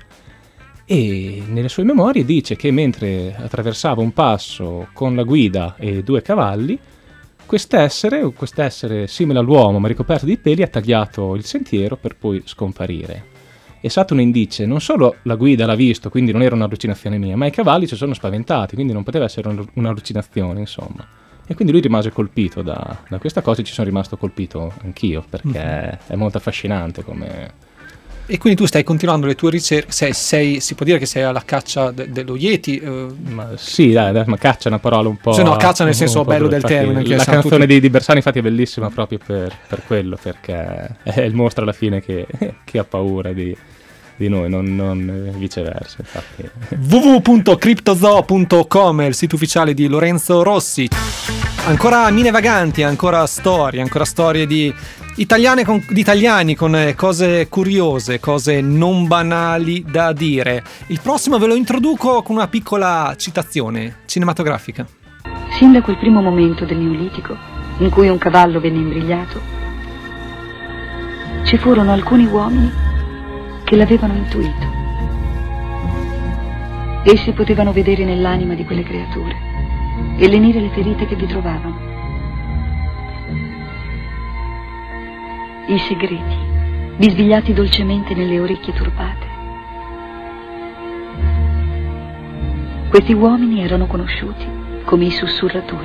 e nelle sue memorie dice che mentre attraversava un passo con la guida e due cavalli, quest'essere, quest'essere simile all'uomo ma ricoperto di peli, ha tagliato il sentiero per poi scomparire. E Satunin dice, non solo la guida l'ha visto, quindi non era un'allucinazione mia, ma i cavalli si sono spaventati, quindi non poteva essere un, un'allucinazione, insomma. E quindi lui rimase colpito da, da questa cosa, e ci sono rimasto colpito anch'io, perché mm-hmm. è molto affascinante come... E quindi tu stai continuando le tue ricerche, sei, sei, si può dire che sei alla caccia de- dello Yeti? Eh. Ma sì, dai, dai, ma caccia è una parola un po'... Cioè no, caccia nel senso bello del termine. La canzone tutti... di, di Bersani infatti è bellissima proprio per, per quello, perché è il mostro alla fine che, che ha paura di, di noi, non, non viceversa. Infatti. w w w punto cryptozoo punto com è il sito ufficiale di Lorenzo Rossi. Ancora mine vaganti, ancora storie, ancora storie di... Italiane con, di italiani con cose curiose, cose non banali da dire. Il prossimo ve lo introduco con una piccola citazione cinematografica. Sin da quel primo momento del Neolitico, in cui un cavallo venne imbrigliato, ci furono alcuni uomini che l'avevano intuito. Essi potevano vedere nell'anima di quelle creature e lenire le ferite che vi trovavano. I segreti, bisbigliati dolcemente nelle orecchie turbate. Questi uomini erano conosciuti come i sussurratori.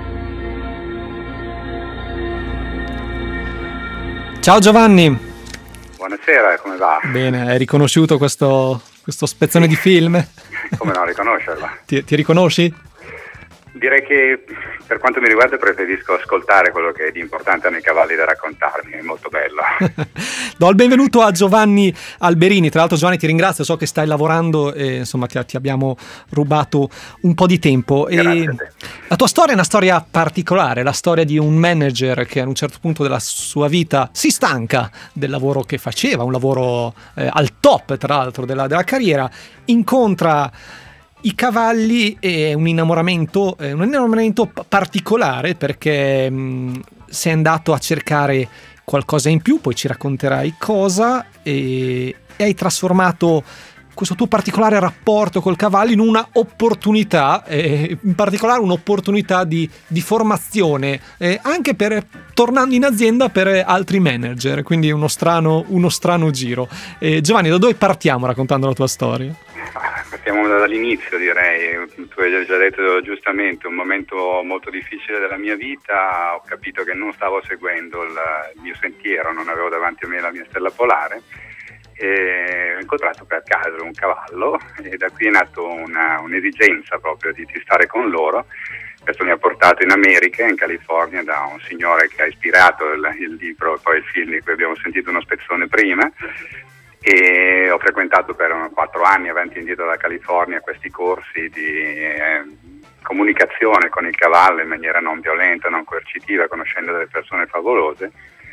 Ciao Giovanni. Buonasera, come va? Bene, hai riconosciuto questo, questo spezzone di film? Come non riconoscerla? Ti, ti riconosci? Direi che per quanto mi riguarda preferisco ascoltare quello che è di importante hanno i cavalli da raccontarmi, è molto bello. Do il benvenuto a Giovanni Alberini. Tra l'altro, Giovanni, ti ringrazio, so che stai lavorando e insomma ti, ti abbiamo rubato un po' di tempo. Grazie E a te. la tua storia è una storia particolare, la storia di un manager che a un certo punto della sua vita si stanca del lavoro che faceva, un lavoro eh, al top tra l'altro della, della carriera, incontra i cavalli e un innamoramento, eh, un innamoramento p- particolare perché mh, sei andato a cercare qualcosa in più, poi ci racconterai cosa, e, e hai trasformato questo tuo particolare rapporto col cavallo in una opportunità, eh, in particolare un'opportunità di, di formazione, eh, anche per, tornando in azienda per altri manager, quindi uno strano, uno strano giro. Eh, Giovanni, da dove partiamo raccontando la tua storia? Partiamo dall'inizio, direi. Tu hai già detto giustamente, un momento molto difficile della mia vita, ho capito che non stavo seguendo il, il mio sentiero, non avevo davanti a me la mia stella polare, e ho incontrato per caso un cavallo e da qui è nato una, un'esigenza proprio di, di stare con loro. Questo mi ha portato in America, in California, da un signore che ha ispirato il, il libro e poi il film di cui abbiamo sentito uno spezzone prima, e ho frequentato per quattro anni avanti e indietro dalla California questi corsi di eh, comunicazione con il cavallo in maniera non violenta, non coercitiva, conoscendo delle persone favolose.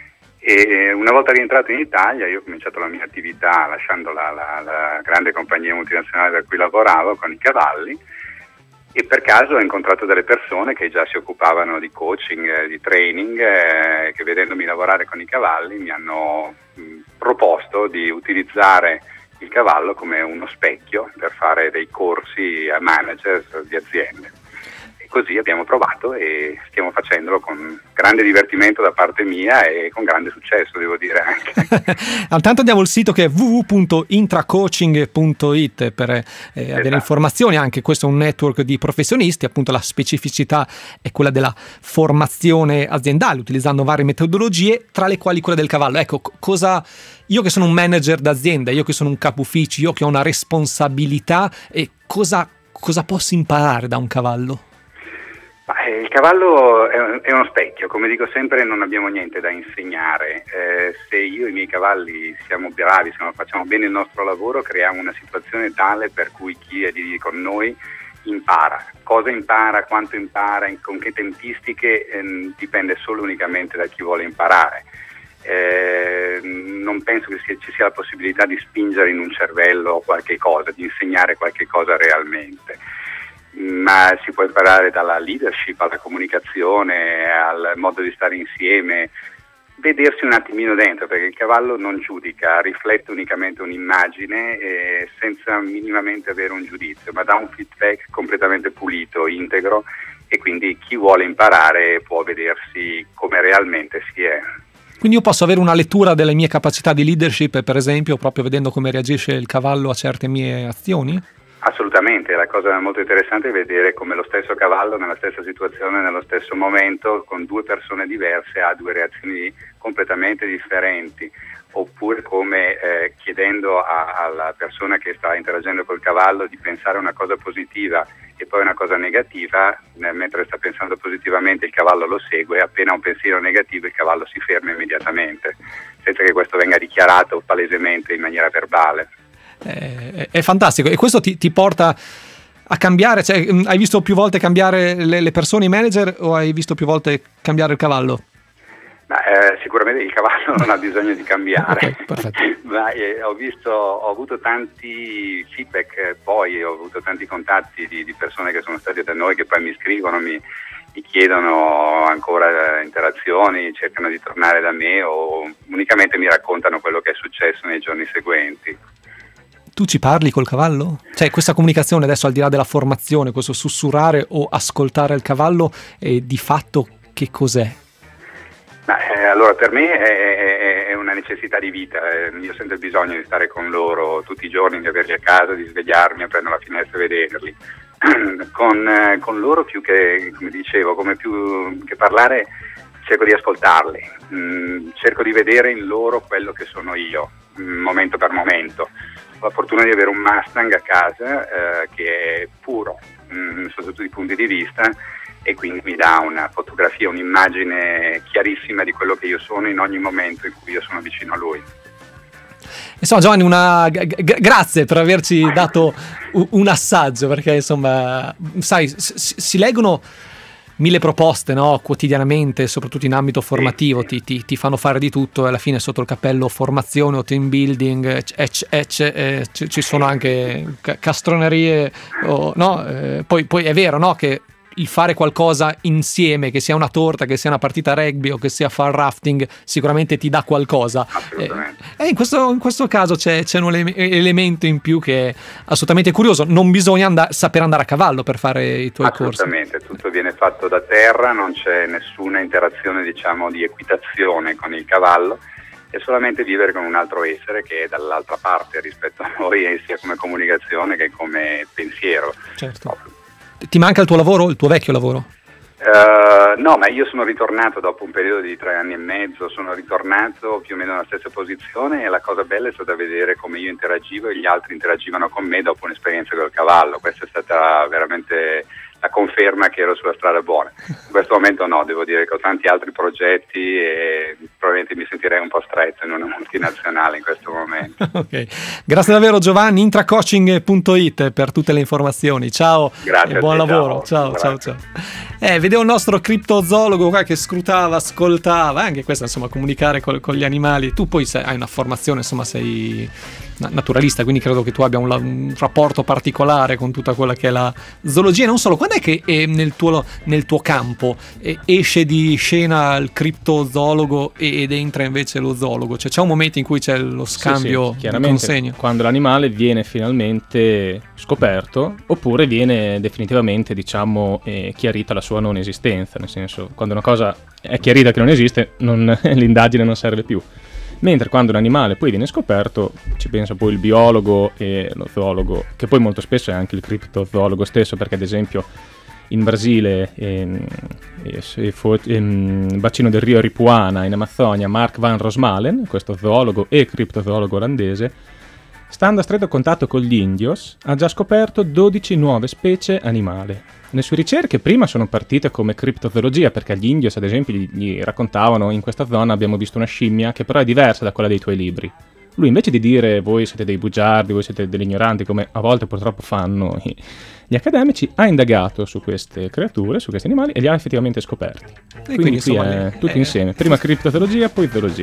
E una volta rientrato in Italia io ho cominciato la mia attività lasciando la, la, la grande compagnia multinazionale per cui lavoravo con i cavalli, e per caso ho incontrato delle persone che già si occupavano di coaching, eh, di training, eh, che vedendomi lavorare con i cavalli mi hanno mh, proposto di utilizzare il cavallo come uno specchio per fare dei corsi a manager di aziende. Così abbiamo provato e stiamo facendolo con grande divertimento da parte mia e con grande successo, devo dire anche. Intanto andiamo al sito che è w w w punto intracoaching punto i t per eh, avere Esatto. informazioni. Anche questo è un network di professionisti, appunto la specificità è quella della formazione aziendale, utilizzando varie metodologie, tra le quali quella del cavallo. Ecco, cosa... Io che sono un manager d'azienda, io che sono un capo ufficio, io che ho una responsabilità, e cosa, cosa posso imparare da un cavallo? Il cavallo è uno specchio, come dico sempre non abbiamo niente da insegnare, eh, se io e i miei cavalli siamo bravi, se facciamo bene il nostro lavoro, creiamo una situazione tale per cui chi è lì con noi impara. Cosa impara, quanto impara, con che tempistiche, eh, dipende solo unicamente da chi vuole imparare. Eh, non penso che sia, ci sia la possibilità di spingere in un cervello qualche cosa, di insegnare qualche cosa realmente. Ma si può imparare dalla leadership alla comunicazione, al modo di stare insieme, vedersi un attimino dentro, perché il cavallo non giudica, riflette unicamente un'immagine eh, senza minimamente avere un giudizio, ma dà un feedback completamente pulito, integro, e quindi chi vuole imparare può vedersi come realmente si è. Quindi io posso avere una lettura delle mie capacità di leadership, per esempio, proprio vedendo come reagisce il cavallo a certe mie azioni? Assolutamente, la cosa molto interessante è vedere come lo stesso cavallo nella stessa situazione, nello stesso momento, con due persone diverse, ha due reazioni completamente differenti, oppure come eh, chiedendo a, alla persona che sta interagendo col cavallo di pensare una cosa positiva e poi una cosa negativa, mentre sta pensando positivamente il cavallo lo segue, appena un pensiero negativo il cavallo si ferma immediatamente, senza che questo venga dichiarato palesemente in maniera verbale. È, è fantastico, e questo ti, ti porta a cambiare, cioè, hai visto più volte cambiare le, le persone, i manager, o hai visto più volte cambiare il cavallo? Ma, eh, sicuramente il cavallo non ha bisogno di cambiare. Okay, ma eh, ho visto, ho avuto tanti feedback, eh, poi ho avuto tanti contatti di, di persone che sono state da noi, che poi mi scrivono, mi, mi chiedono ancora interazioni, cercano di tornare da me o unicamente mi raccontano quello che è successo nei giorni seguenti. Tu ci parli col cavallo? Cioè, questa comunicazione adesso, al di là della formazione, questo sussurrare o ascoltare il cavallo, eh, di fatto che cos'è? Ma, eh, allora per me è, è, è una necessità di vita, eh, io sento il bisogno di stare con loro tutti i giorni, di averli a casa, di svegliarmi, aprendo la finestra e vederli. con, eh, con loro più che, come dicevo, come più che parlare, cerco di ascoltarli, mm, cerco di vedere in loro quello che sono io. momento per momento. Ho la fortuna di avere un Mustang a casa eh, che è puro mh, sotto tutti i punti di vista, e quindi mi dà una fotografia, un'immagine chiarissima di quello che io sono in ogni momento in cui io sono vicino a lui. Insomma, Giovanni, una... G- grazie per averci dato un, un assaggio, perché insomma, sai, si, si leggono mille proposte, no, quotidianamente, soprattutto in ambito formativo, ti, ti, ti fanno fare di tutto, e alla fine sotto il cappello formazione o team building eh, eh, eh, ci, ci sono anche ca- castronerie, oh, no? Eh, poi, poi è vero, no, che il fare qualcosa insieme, che sia una torta, che sia una partita rugby o che sia fare rafting, sicuramente ti dà qualcosa. Assolutamente. E eh, in, questo, in questo caso c'è, c'è un ele- elemento in più che è assolutamente curioso. Non bisogna and- saper andare a cavallo per fare i tuoi corsi. Assolutamente, tutto viene fatto da terra, non c'è nessuna interazione, diciamo, di equitazione con il cavallo, è solamente vivere con un altro essere che è dall'altra parte rispetto a noi, sia come comunicazione che come pensiero. Certo. Ti manca il tuo lavoro, il tuo vecchio lavoro? Uh, no, ma io sono ritornato dopo un periodo di tre anni e mezzo, sono ritornato più o meno nella stessa posizione, e la cosa bella è stata vedere come io interagivo e gli altri interagivano con me dopo un'esperienza col cavallo. Questa è stata veramente la conferma che ero sulla strada buona. In questo momento no, devo dire che ho tanti altri progetti e probabilmente mi sentirei un po' stretto in una multinazionale in questo momento. Ok, grazie davvero Giovanni, intracoaching punto it per tutte le informazioni. Ciao. Grazie, e buon te, lavoro. Ciao, ciao, ciao. Eh, vedevo il nostro criptozoologo qua che scrutava, ascoltava, anche questo, insomma, comunicare col, con gli animali. Tu poi sei, hai una formazione, insomma, sei naturalista, quindi credo che tu abbia un, un rapporto particolare con tutta quella che è la zoologia. Non solo, quando è che è nel, tuo, nel tuo campo eh, esce di scena il criptozoologo ed entra invece lo zoologo? Cioè c'è un momento in cui c'è lo scambio, sì, sì, di consegna? Quando l'animale viene finalmente scoperto, oppure viene definitivamente, diciamo, eh, chiarita la sua non esistenza, nel senso, quando una cosa è chiarita che non esiste, non, l'indagine non serve più. Mentre quando un animale poi viene scoperto, ci pensa poi il biologo e lo zoologo, che poi molto spesso è anche il criptozoologo stesso, perché ad esempio in Brasile, in, in bacino del Rio Ripuana, in Amazzonia, Mark van Rosmalen, questo zoologo e criptozoologo olandese, stando a stretto contatto con gli indios, ha già scoperto dodici nuove specie animali. Le sue ricerche prima sono partite come criptozoologia, perché agli indios, ad esempio, gli, gli raccontavano: in questa zona abbiamo visto una scimmia che però è diversa da quella dei tuoi libri. Lui, invece di dire voi siete dei bugiardi, voi siete degli ignoranti, come a volte purtroppo fanno gli accademici, ha indagato su queste creature, su questi animali, e li ha effettivamente scoperti. E quindi, quindi qui insomma, è tutto eh, insieme, prima criptozoologia, poi zoologia.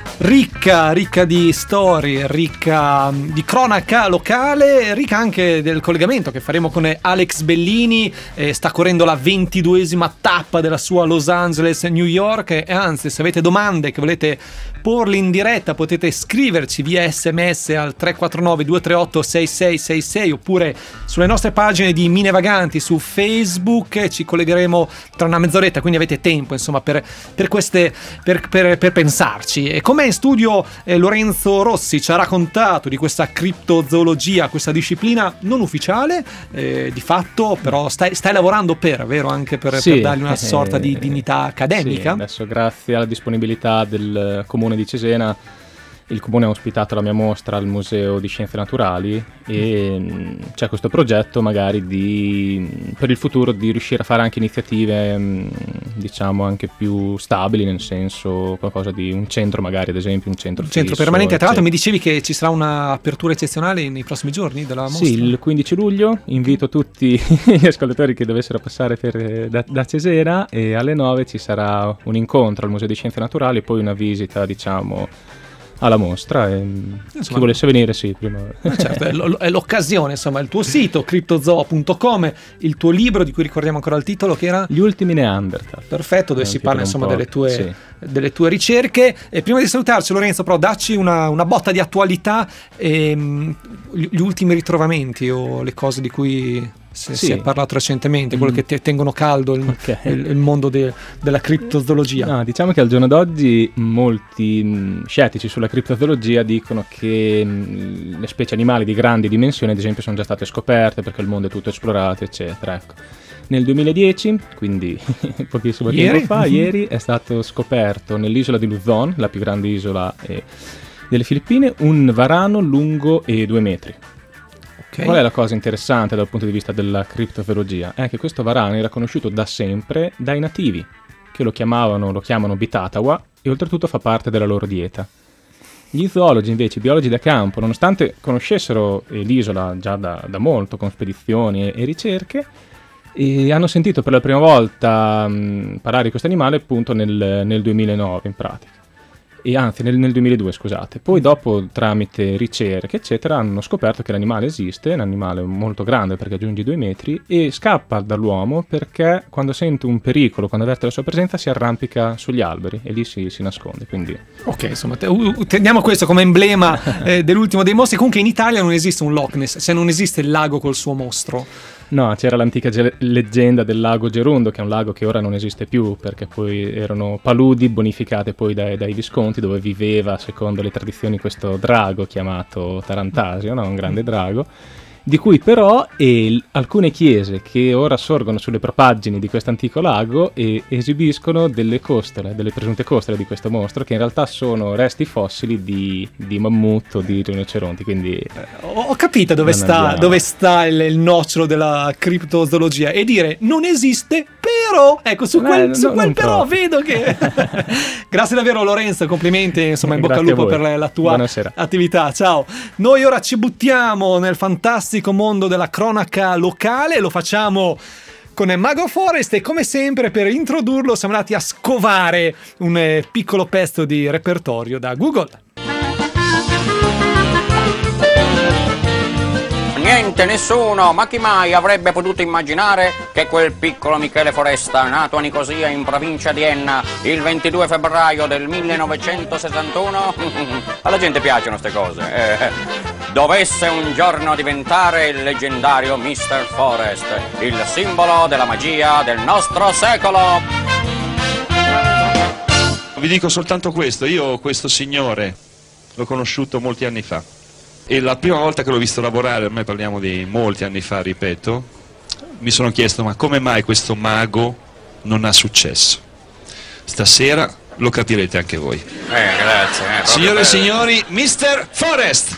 Ricca, ricca di storie, ricca di cronaca locale, ricca anche del collegamento che faremo con Alex Bellini. Eh, sta correndo la ventiduesima tappa della sua Los Angeles New York, e anzi, se avete domande che volete porli in diretta, potete scriverci via sms al tre quattro nove due tre otto sei sei sei sei, oppure sulle nostre pagine di Mine Vaganti su Facebook. Ci collegheremo tra una mezz'oretta, quindi avete tempo, insomma, per, per queste per, per, per pensarci. E com'è in studio eh, Lorenzo Rossi ci ha raccontato di questa criptozoologia, questa disciplina non ufficiale, eh, di fatto, però stai, stai lavorando per, vero? Anche per, sì, per dargli una eh, sorta di dignità accademica. Sì, adesso grazie alla disponibilità del Comune di Cesena, il comune ha ospitato la mia mostra al Museo di Scienze Naturali, e mh, c'è questo progetto magari di, per il futuro, di riuscire a fare anche iniziative mh, diciamo anche più stabili, nel senso qualcosa di un centro, magari ad esempio un centro, un centro fisso, permanente. Tra l'altro eccetera. mi dicevi che ci sarà un'apertura eccezionale nei prossimi giorni della mostra? Sì, il quindici luglio invito tutti gli ascoltatori che dovessero passare per, da, da Cesena, e alle nove ci sarà un incontro al Museo di Scienze Naturali, poi una visita, diciamo, alla mostra, e insomma, chi volesse venire, sì, prima. Eh certo, è, l- è l'occasione, insomma. Il tuo sito criptozoo punto com, il tuo libro di cui ricordiamo ancora il titolo, che era Gli ultimi Neanderthal. Perfetto, dove si parla, insomma, delle tue, sì. delle tue ricerche. E prima di salutarci, Lorenzo, però dacci una, una botta di attualità, ehm, gli, gli ultimi ritrovamenti o le cose di cui si, sì. si è parlato recentemente, quello mm. che te, tengono caldo il, okay. il, il mondo de, della criptozoologia. No, diciamo che al giorno d'oggi molti mh, scettici sulla criptozoologia dicono che mh, le specie animali di grandi dimensioni, ad esempio, sono già state scoperte perché il mondo è tutto esplorato, eccetera. Ecco. Nel duemiladieci, quindi pochissimo ieri? tempo fa, ieri è stato scoperto nell'isola di Luzon, la più grande isola eh, delle Filippine, un varano lungo e due metri. Okay. Qual è la cosa interessante dal punto di vista della criptozoologia? È che questo varano era conosciuto da sempre dai nativi, che lo chiamavano, lo chiamano bitatawa, e oltretutto fa parte della loro dieta. Gli zoologi invece, i biologi da campo, nonostante conoscessero l'isola già da, da molto, con spedizioni e, e ricerche, e hanno sentito per la prima volta mh, parlare di questo animale appunto nel, nel duemilanove in pratica. E anzi nel, nel duemiladue, scusate. Poi dopo, tramite ricerche eccetera, hanno scoperto che l'animale esiste, è un animale molto grande perché aggiunge due metri, e scappa dall'uomo perché quando sente un pericolo, quando avverte la sua presenza, si arrampica sugli alberi e lì si, si nasconde. Quindi ok, insomma, te, uh, teniamo questo come emblema eh, dell'ultimo dei mostri. Comunque in Italia non esiste un Loch Ness, se non esiste il lago col suo mostro. No, c'era l'antica ge- leggenda del lago Gerundo, che è un lago che ora non esiste più perché poi erano paludi bonificate poi dai, dai Visconti, dove viveva, secondo le tradizioni, questo drago chiamato Tarantasio, no? Un grande drago, di cui però eh, alcune chiese che ora sorgono sulle propaggini di questo antico lago e esibiscono delle costole, delle presunte costole di questo mostro, che in realtà sono resti fossili di, di mammut o di rinoceronti, quindi ho capito dove sta, abbiamo... dove sta il, il nocciolo della criptozoologia, e dire non esiste però, ecco, su quel, eh, su no, quel però troppo. vedo che grazie davvero Lorenzo, complimenti, insomma, in bocca al Grazie lupo a voi. per la tua Buonasera. attività. Ciao. Noi ora ci buttiamo nel fantastico mondo della cronaca locale, lo facciamo con Mago Forest, e come sempre per introdurlo siamo andati a scovare un eh, piccolo pezzo di repertorio da Google. Niente, nessuno, ma chi mai avrebbe potuto immaginare che quel piccolo Michele Foresta, nato a Nicosia in provincia di Enna il ventidue febbraio del millenovecentosessantuno, alla gente piacciono ste cose, eh, dovesse un giorno diventare il leggendario mister Forest, il simbolo della magia del nostro secolo. Vi dico soltanto questo, io questo signore l'ho conosciuto molti anni fa. E la prima volta che l'ho visto lavorare, ormai parliamo di molti anni fa, ripeto, mi sono chiesto ma come mai questo mago non ha successo? Stasera lo capirete anche voi. Eh, grazie. Eh, Signore e signori, mister Forest!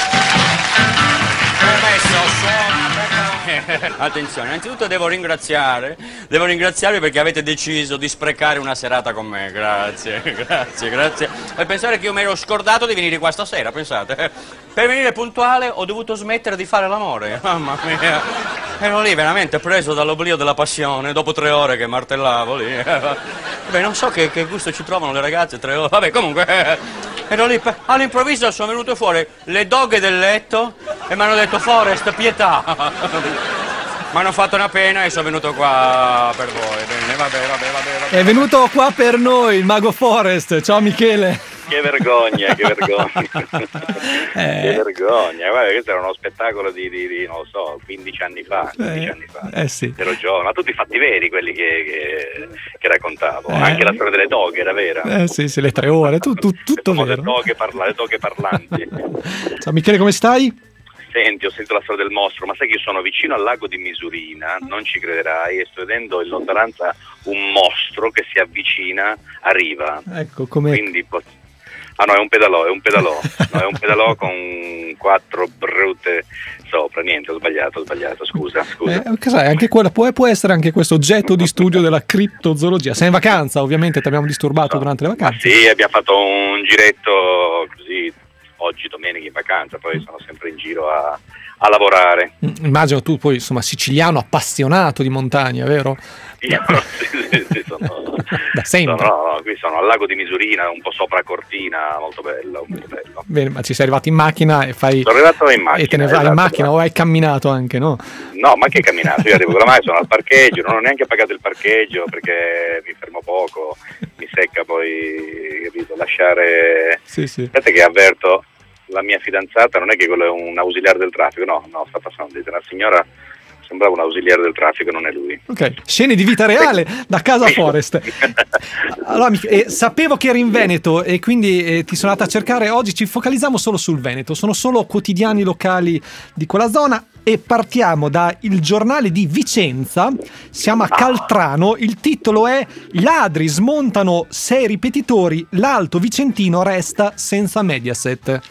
Attenzione, innanzitutto devo ringraziare, devo ringraziarvi perché avete deciso di sprecare una serata con me, grazie, grazie, grazie. E pensare che io mi ero scordato di venire qua stasera, pensate. Per venire puntuale ho dovuto smettere di fare l'amore, mamma mia. Ero lì veramente preso dall'oblio della passione, dopo tre ore che martellavo lì. Beh, non so che, che gusto ci trovano le ragazze, tre ore, vabbè, comunque... Ero lì, all'improvviso sono venute fuori le doghe del letto e mi hanno detto Forest, pietà. Mi hanno fatto una pena e sono venuto qua per voi. Bene, vabbè, vabbè, vabbè, vabbè. È venuto qua per noi il Mago Forest. Ciao Michele. Che vergogna, che vergogna. Eh. Che vergogna. Guarda, questo era uno spettacolo di, di, di non lo so, quindici anni fa. quindici Eh, anni fa. eh sì. Ero giovane, ma tutti fatti veri quelli che, che, che raccontavo. Eh. Anche la storia delle doghe era vera. Eh sì, sì, le tre ore, tu, tu, tutto Le vero. doghe, parla, le doghe parlanti. Ciao Michele, come stai? Senti, ho sentito la storia del mostro, ma sai che io sono vicino al lago di Misurina, non ci crederai, e sto vedendo in lontananza un mostro che si avvicina a riva. Ecco, come... Quindi, ah no, è un pedalò, è un pedalò, no, è un pedalò con quattro brute sopra, niente, ho sbagliato, ho sbagliato, scusa, scusa. Eh, che sai, anche quella può, può essere anche questo oggetto di studio della criptozoologia. Sei in vacanza, ovviamente ti abbiamo disturbato No, durante le ma vacanze. sì, abbiamo fatto un giretto così, oggi domenica in vacanza, poi sono sempre in giro a, a lavorare. Mm, Immagino tu poi, insomma, siciliano appassionato di montagna, vero? Io, sì, sì, sì, sono, Da sempre. sono, no, no, qui sono al lago di Misurina, un po' sopra Cortina, molto bello, molto bello. Bene, ma ci sei arrivato in macchina e fai... Sono arrivato in macchina. E te ne vai esatto, in macchina esatto. o hai camminato anche, no? No, ma che camminato, io arrivo con la macchina, sono al parcheggio, non ho neanche pagato il parcheggio perché mi fermo poco, mi secca poi, capito, lasciare... Sì, sì. Aspetta che avverto la mia fidanzata, non è che quello è un ausiliare del traffico, no, no, sta passando dietro una signora, sembrava un ausiliare del traffico, non è lui. Ok, scene di vita reale da casa Forest. Allora, mi- eh, sapevo che eri in Veneto e quindi eh, ti sono andata a cercare. Oggi ci focalizziamo solo sul Veneto, sono solo quotidiani locali di quella zona. e partiamo da Il Giornale di Vicenza. Siamo a Caltrano, il titolo è Ladri smontano sei ripetitori, l'Alto Vicentino resta senza Mediaset.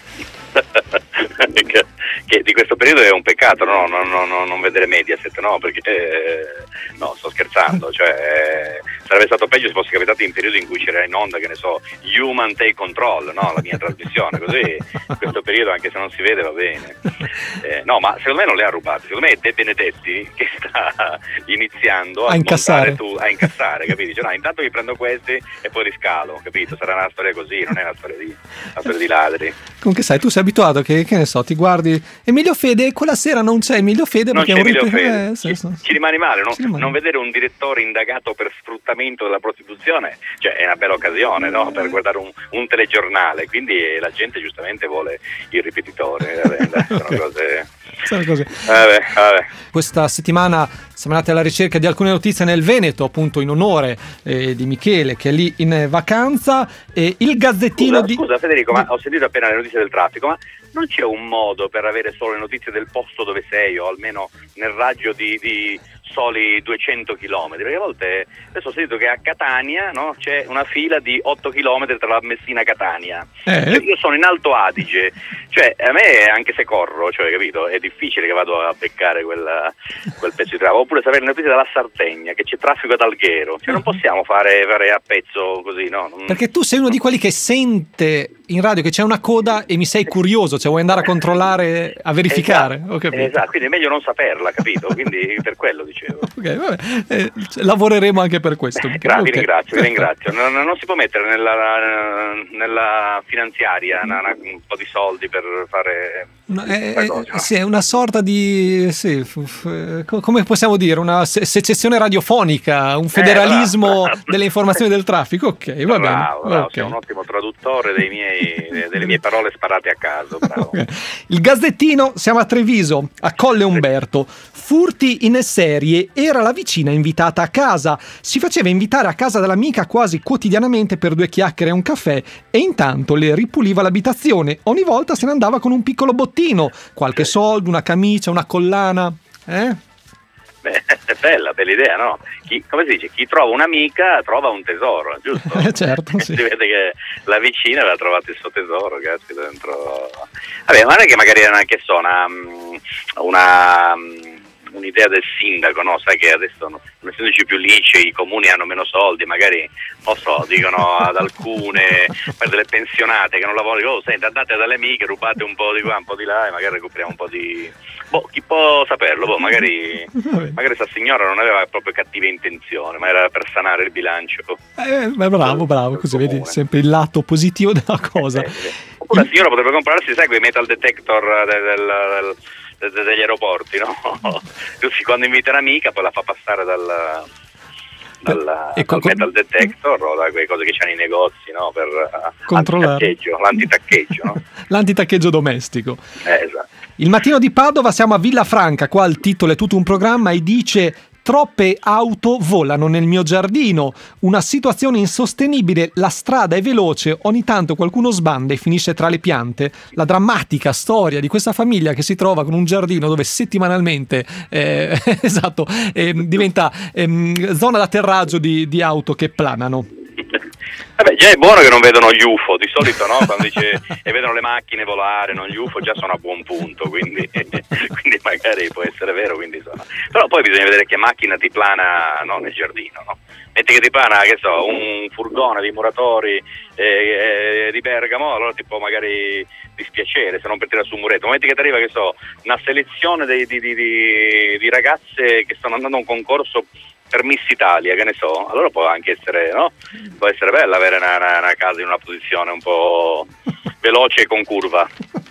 che, che di questo periodo è un peccato, no? Non, non, non vedere Mediaset, no? Perché eh, no, sto scherzando, cioè eh, sarebbe stato peggio se fosse capitato in periodi in cui c'era in onda, che ne so, Human Take Control, no? La mia trasmissione, così in questo periodo, anche se non si vede, va bene. Eh, no, ma secondo me non le ha rubate, secondo me è De Benedetti che sta iniziando a, a incassare, tu, a incassare, capito? Cioè, no, intanto mi prendo questi e poi li scalo, capito? Sarà una storia così, non è una storia di, una storia di ladri. Comunque sai, tu sei abituato che, che ne so, ti guardi Emilio Fede, quella sera non c'è Emilio Fede non perché c'è Emilio rip- Fede. Eh, sì, sì. Ci rimani male, no? Ci rimane. Non vedere un direttore indagato per sfruttamento della prostituzione, cioè è una bella occasione, no? Per guardare un, un telegiornale, quindi la gente giustamente vuole il ripetitore, sono Okay. cose... Sono così. Vabbè, vabbè. Questa settimana siamo andati alla ricerca di alcune notizie nel Veneto, appunto in onore eh, di Michele che è lì in vacanza, e il Gazzettino Scusa, di... scusa Federico, ma ho sentito appena le notizie del traffico, ma non c'è un modo per avere solo le notizie del posto dove sei, o almeno nel raggio di, di soli duecento chilometri? Perché a volte, adesso ho sentito che a Catania, no, c'è una fila di otto chilometri tra la Messina e Catania. Eh? Cioè, io sono in Alto Adige, cioè a me, anche se corro, cioè, capito, è difficile che vado a beccare quella, quel pezzo di traffico. Oppure sapere le notizie dalla Sardegna, che c'è traffico ad Alghero, cioè non possiamo fare, fare a pezzo così, no? Non... Perché tu sei uno di quelli che sente in radio che c'è una coda e mi sei curioso, cioè vuoi andare a controllare, a verificare. Esatto, Ho capito. esatto, quindi è meglio non saperla, capito? Quindi per quello dicevo. Ok, vabbè. Eh, lavoreremo anche per questo. Gra- vi Ok. ringrazio, vi ringrazio. Non, non si può mettere nella, nella finanziaria una, una, un po' di soldi per fare... No, è, è, sì, è una sorta di sì, f- f- come possiamo dire, una se- secessione radiofonica, un federalismo bravo. delle informazioni del traffico. Ok, va Bravo, bene. bravo, Ok. sei un ottimo traduttore dei miei, delle mie parole sparate a caso. Bravo. Ok. Il Gazzettino, siamo a Treviso, a Colle Umberto. Furti in serie, era la vicina invitata a casa. Si faceva invitare a casa dall'amica quasi quotidianamente per due chiacchiere e un caffè, e intanto le ripuliva l'abitazione. Ogni volta se ne andava con un piccolo bottino, qualche soldo, una camicia, una collana. Eh? Beh, è bella, bella idea, no? Chi, come si dice? Chi trova un'amica trova un tesoro, giusto? Eh, certo, sì. Si vede che la vicina aveva trovato il suo tesoro, caspita, dentro... Vabbè, ma non è che magari era, che so, una... una un'idea del sindaco, no? Sai che adesso, non essendoci più lice, i comuni hanno meno soldi, magari, non so, dicono ad alcune, per delle pensionate che non lavorano, dicono, oh, senti, andate dalle amiche, rubate un po' di qua, un po' di là, e magari recuperiamo un po' di... Boh, chi può saperlo? Boh, magari, magari sta signora non aveva proprio cattive intenzioni, ma era per sanare il bilancio. Eh, beh, bravo, bravo, così vedi sempre il lato positivo della cosa. Eh, sì. Oppure la signora potrebbe comprarsi, sai, quei metal detector del... del, del degli aeroporti, no? Giusto, quando invita un'amica poi la fa passare dal, dal, e dal con, metal detector o da quelle cose che c'hanno i negozi, no? Per controllare antitaccheggio, l'antitaccheggio, no? L'antitaccheggio domestico. Eh, esatto. Il Mattino di Padova, siamo a Villafranca, qua il titolo è tutto un programma e dice: troppe auto volano nel mio giardino, una situazione insostenibile, la strada è veloce, ogni tanto qualcuno sbanda e finisce tra le piante. La drammatica storia di questa famiglia che si trova con un giardino dove settimanalmente eh, esatto, eh, diventa eh, zona d'atterraggio di, di auto che planano. Vabbè, già è buono che non vedono gli U F O, di solito no, quando dice e vedono le macchine volare, non gli U F O già sono a buon punto, quindi, quindi magari può essere vero, quindi sono. Però poi bisogna vedere che macchina ti plana, no, nel giardino, no? Metti che ti plana, che so, un furgone di muratori eh, eh, di Bergamo, allora ti può magari dispiacere se non per tirare su un muretto. Ma metti che ti arriva, che so, una selezione di, di, di, di, di ragazze che stanno andando a un concorso per Miss Italia, che ne so, allora può anche essere, no? Può essere bella avere una, una, una casa in una posizione un po' veloce e con curva.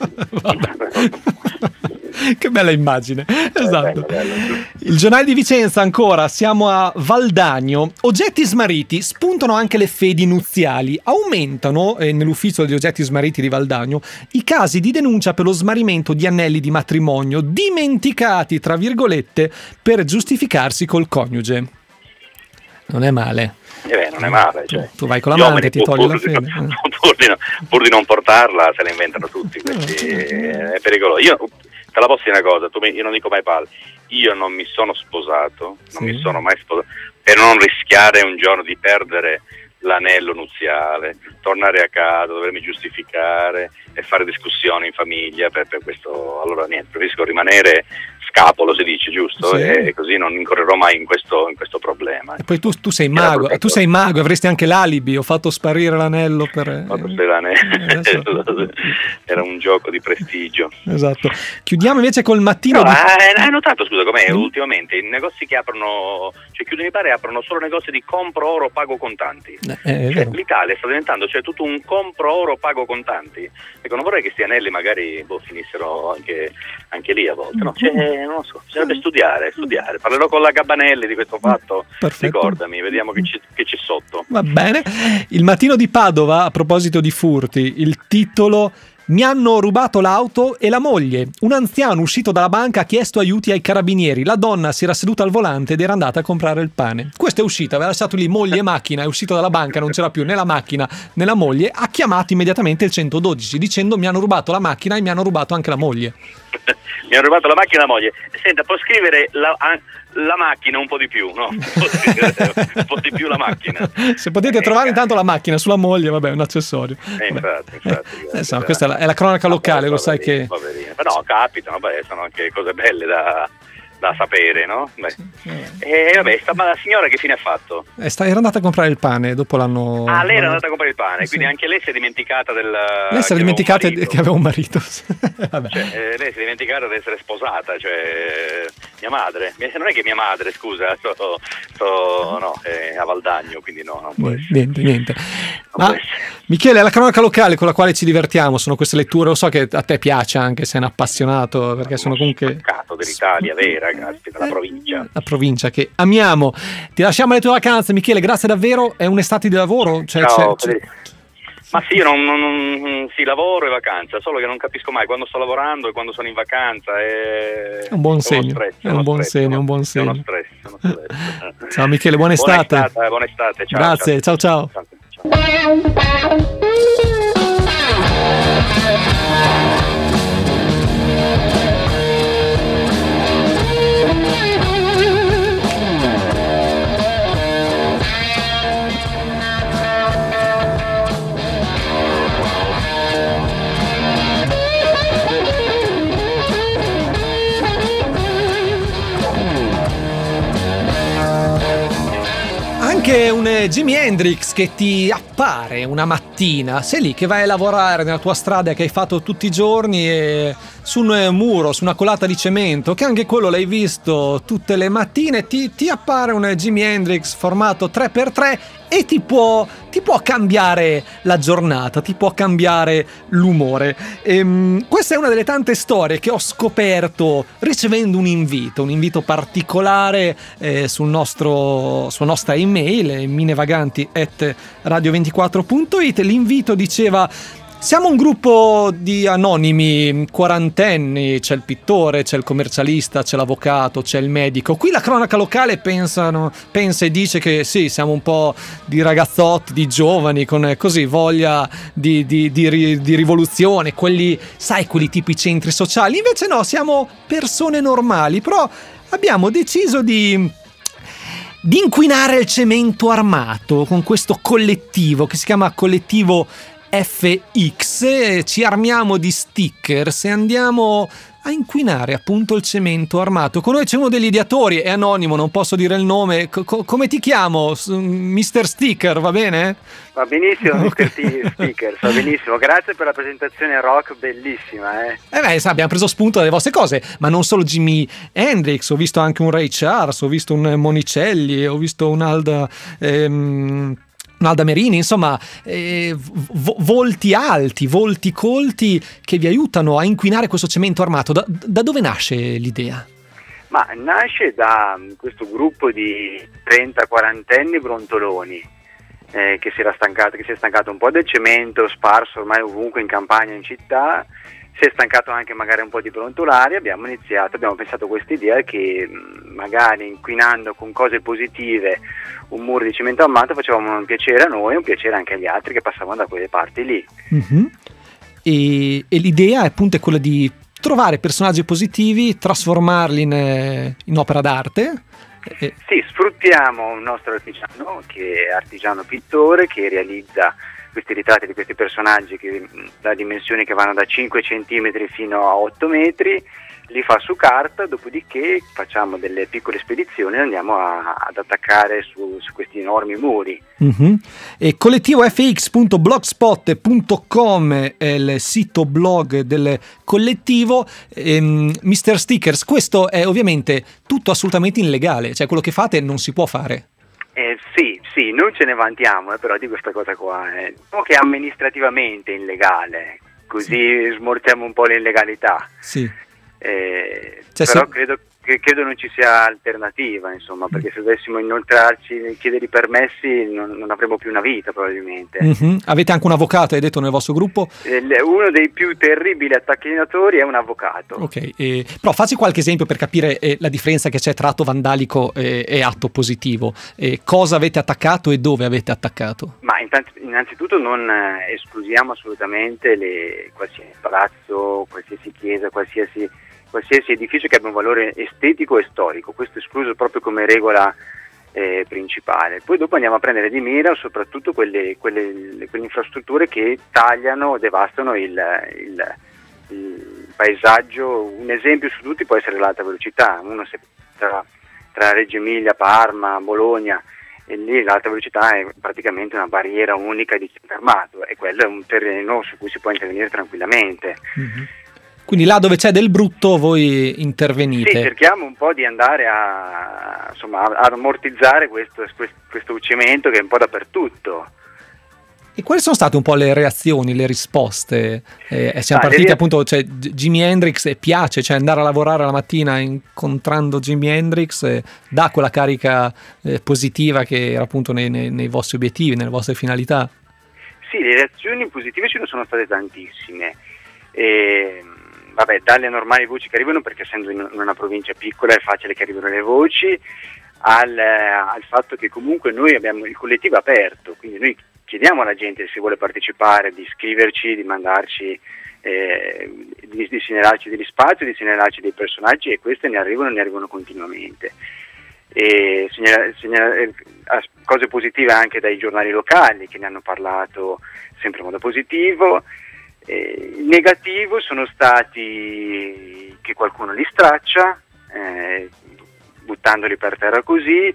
Che bella immagine, esatto. Bello, bello. Il Giornale di Vicenza ancora, siamo a Valdagno. Oggetti smarriti, spuntano anche le fedi nuziali. Aumentano, eh, nell'ufficio degli oggetti smarriti di Valdagno, i casi di denuncia per lo smarrimento di anelli di matrimonio dimenticati, tra virgolette, per giustificarsi col coniuge. Non è male. Eh beh, non è male, cioè. Tu vai con l'amante, ti togli la fede. Pur di, no, pur di non portarla, se la inventano tutti, quindi è pericoloso. Io, te la posso dire una cosa, tu mi, io non dico mai palle, io non mi sono sposato, non Sì. mi sono mai sposato, per non rischiare un giorno di perdere l'anello nuziale, tornare a casa, dovermi giustificare e fare discussioni in famiglia per, per questo, allora niente, preferisco rimanere scapolo, si dice, giusto? Sì. E così non incorrerò mai in questo, in questo problema. E poi tu, tu sei Era mago, proprio- tu sei mago, avresti anche l'alibi, ho fatto sparire l'anello per... Fatto sperare. Era un gioco di prestigio. Esatto. Chiudiamo invece col mattino No, di... hai hai notato, scusa, com'è Mm. ultimamente? I negozi che aprono, cioè chiudono, mi pare, aprono solo negozi di compro oro, pago contanti. Eh, è Cioè, vero. l'Italia sta diventando, cioè, tutto un compro oro, pago contanti. Ecco, non vorrei che questi anelli magari boh, finissero anche, anche lì a volte, no? Cioè, non lo so, bisognerebbe studiare, studiare. Parlerò con la Gabanelli di questo fatto. Perfetto. Ricordami, vediamo che c'è, che c'è sotto. Va bene. Il mattino di Padova, a proposito di furti, il titolo: mi hanno rubato l'auto e la moglie. Un anziano uscito dalla banca ha chiesto aiuti ai carabinieri. La donna si era seduta al volante ed era andata a comprare il pane. Questo è uscito, aveva lasciato lì moglie e macchina, è uscito dalla banca, non c'era più né la macchina né la moglie. Ha chiamato immediatamente il centododici dicendo: mi hanno rubato la macchina e mi hanno rubato anche la moglie. Mi hanno rubato la macchina la moglie. Senta, può scrivere la, a- la macchina un po' di più, no? Può scrivere un po' di più la macchina. Se potete trovare intanto la macchina sulla moglie, vabbè, è un accessorio. Eh, infatti, infatti. Eh, insomma, questa è la, è la cronaca locale, lo sai che... Poverina. Ma no, capitano, beh, sono anche cose belle da, da sapere, no? Beh. E vabbè, sta, ma la signora che fine ha fatto? Eh, sta- era andata a comprare il pane, dopo l'hanno... Ah, lei era l'hanno- andata a comprare il pane, Sì. quindi anche lei si è dimenticata del... Lei si era dimenticata di- che aveva un marito. Vabbè. Cioè, eh, lei si è dimenticata di essere sposata, cioè mia madre, Mi- non è che mia madre, scusa, sto, sto no, è a Valdagno, quindi no, non può essere. Niente, niente. Ma, Michele, la cronaca locale con la quale ci divertiamo sono queste letture, lo so che a te piace anche, sei un appassionato, perché sono comunque Peccato dell'Italia vera, caspita, la provincia. la provincia che amiamo. Ti lasciamo le tue vacanze, Michele, grazie davvero, è un'estate di lavoro? Cioè, Ciao, c'è- Federico. Ma sì, io non, non, non- sì, lavoro e vacanza, solo che non capisco mai quando sto lavorando e quando sono in vacanza. È, È un buon è uno segno, stress, è un buon segno, è un buon È uno segno. stress, è uno stress. Ciao Michele, buona Buona estate. estate, eh, buona estate, ciao. Grazie, ciao ciao. Anche un eh, Jimi Hendrix che ti appare una mattina, sei lì che vai a lavorare nella tua strada che hai fatto tutti i giorni e su un eh, muro, su una colata di cemento, che anche quello l'hai visto tutte le mattine, ti, ti appare un eh, Jimi Hendrix formato tre per tre e ti può, ti può cambiare la giornata, ti può cambiare l'umore. Ehm, questa è una delle tante storie che ho scoperto ricevendo un invito, un invito particolare eh, sul nostro, sulla nostra email minevaganti at radio ventiquattro punto it. L'invito diceva: siamo un gruppo di anonimi quarantenni, c'è il pittore, c'è il commercialista, c'è l'avvocato, c'è il medico. Qui la cronaca locale pensano, pensa e dice che sì, siamo un po' di ragazzotti, di giovani con eh, così voglia di, di, di, ri- di rivoluzione, quelli, sai, quelli tipi centri sociali. Invece no, siamo persone normali, però abbiamo deciso di... di inquinare il cemento armato con questo collettivo che si chiama Collettivo F X. Ci armiamo di stickers e andiamo a inquinare appunto il cemento armato. Con noi c'è uno degli ideatori, è anonimo, non posso dire il nome. Co- co- come ti chiamo? S- mister Sticker, va bene? Va benissimo, mister T- Stickers, va benissimo. Grazie per la presentazione rock, bellissima, eh. Eh beh, sa, abbiamo preso spunto dalle vostre cose, ma non solo Jimi Hendrix, ho visto anche un Ray Charles, ho visto un Monicelli, ho visto un Alda... Ehm, Nalda Merini, insomma, eh, vo- volti alti, volti colti che vi aiutano a inquinare questo cemento armato. Da, da dove nasce l'idea? Ma nasce da questo gruppo di trenta quarantenni brontoloni eh, che si era stancato, che si è stancato un po' del cemento sparso ormai ovunque in campagna, in città. Si è stancato anche magari un po' di brontolari. Abbiamo iniziato, abbiamo pensato a questa idea che magari inquinando con cose positive un muro di cemento armato facevamo un piacere a noi e un piacere anche agli altri che passavano da quelle parti lì. Mm-hmm. E, e l'idea è appunto quella di trovare personaggi positivi, trasformarli in, in opera d'arte. E... Sì, sfruttiamo un nostro artigiano, che è artigiano pittore, che realizza questi ritratti di questi personaggi che, da dimensioni che vanno da cinque centimetri fino a otto metri, li fa su carta, dopodiché facciamo delle piccole spedizioni e andiamo a, ad attaccare su, su questi enormi muri. Mm-hmm. E collettivo f x punto blogspot punto com è il sito blog del collettivo. ehm, mister Stickers, questo è ovviamente tutto assolutamente illegale, cioè quello che fate non si può fare. Eh, sì, sì, non ce ne vantiamo eh, però di questa cosa qua. Eh. Diciamo che è amministrativamente illegale, così sì. Smorziamo un po' l'illegalità. Sì. Eh, cioè, però se... credo, che, credo non ci sia alternativa, insomma, perché se dovessimo inoltrarci, chiedere i permessi, non, non avremo più una vita probabilmente. Mm-hmm. Avete anche un avvocato, hai detto, nel vostro gruppo? Eh, uno dei più terribili attacchinatori è un avvocato. Ok, eh, però facci qualche esempio per capire eh, la differenza che c'è tra atto vandalico e, e atto positivo. Eh, cosa avete attaccato e dove avete attaccato? Ma intanto, innanzitutto non eh, escludiamo assolutamente le, qualsiasi palazzo, qualsiasi chiesa, qualsiasi qualsiasi edificio che abbia un valore estetico e storico, questo è escluso proprio come regola eh, principale. Poi dopo andiamo a prendere di mira soprattutto quelle, quelle, quelle infrastrutture che tagliano, devastano il, il, il paesaggio. Un esempio su tutti può essere l'alta velocità, uno se tra, tra Reggio Emilia, Parma, Bologna, e lì l'alta velocità è praticamente una barriera unica di centro armato e quello è un terreno su cui si può intervenire tranquillamente. Mm-hmm. Quindi là dove c'è del brutto voi intervenite? Sì, cerchiamo un po' di andare a, insomma, a ammortizzare questo, questo cemento che è un po' dappertutto. E quali sono state un po' le reazioni, le risposte? Eh, siamo ah, partiti re... appunto, cioè Jimi Hendrix piace, cioè andare a lavorare la mattina incontrando Jimi Hendrix eh, dà quella carica eh, positiva che era appunto nei, nei, nei vostri obiettivi, nelle vostre finalità? Sì, le reazioni positive ce ne sono state tantissime. E... Vabbè, dalle normali voci che arrivano, perché essendo in una provincia piccola è facile che arrivino le voci, al, al fatto che comunque noi abbiamo il collettivo aperto, quindi noi chiediamo alla gente se vuole partecipare, di iscriverci, di mandarci, eh, di, di segnalarci degli spazi, di segnalarci dei personaggi, e queste ne arrivano, ne arrivano continuamente. E segnala, segnala, eh, cose positive anche dai giornali locali che ne hanno parlato sempre in modo positivo. Eh, negativo sono stati che qualcuno li straccia eh, buttandoli per terra così.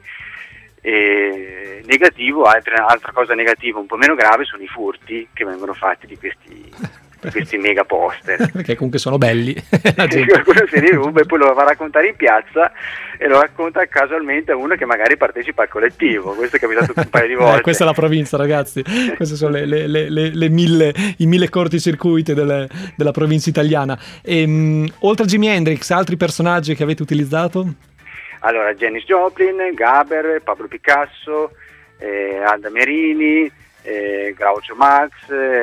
Eh, negativo, altra, altra cosa negativa un po' meno grave sono i furti che vengono fatti di questi, di questi mega poster perché comunque sono belli. Qualcuno si riruba e poi lo va a raccontare in piazza e lo racconta casualmente a uno che magari partecipa al collettivo. Questo è capitato un paio di volte. Eh, questa è la provincia, ragazzi. Queste sono le, le, le, le, le mille, i mille corticircuiti delle, della provincia italiana. E, mh, oltre a Jimi Hendrix, altri personaggi che avete utilizzato? Allora, Janis Joplin, Gaber, Pablo Picasso, eh, Alda Merini, eh, Groucho Marx,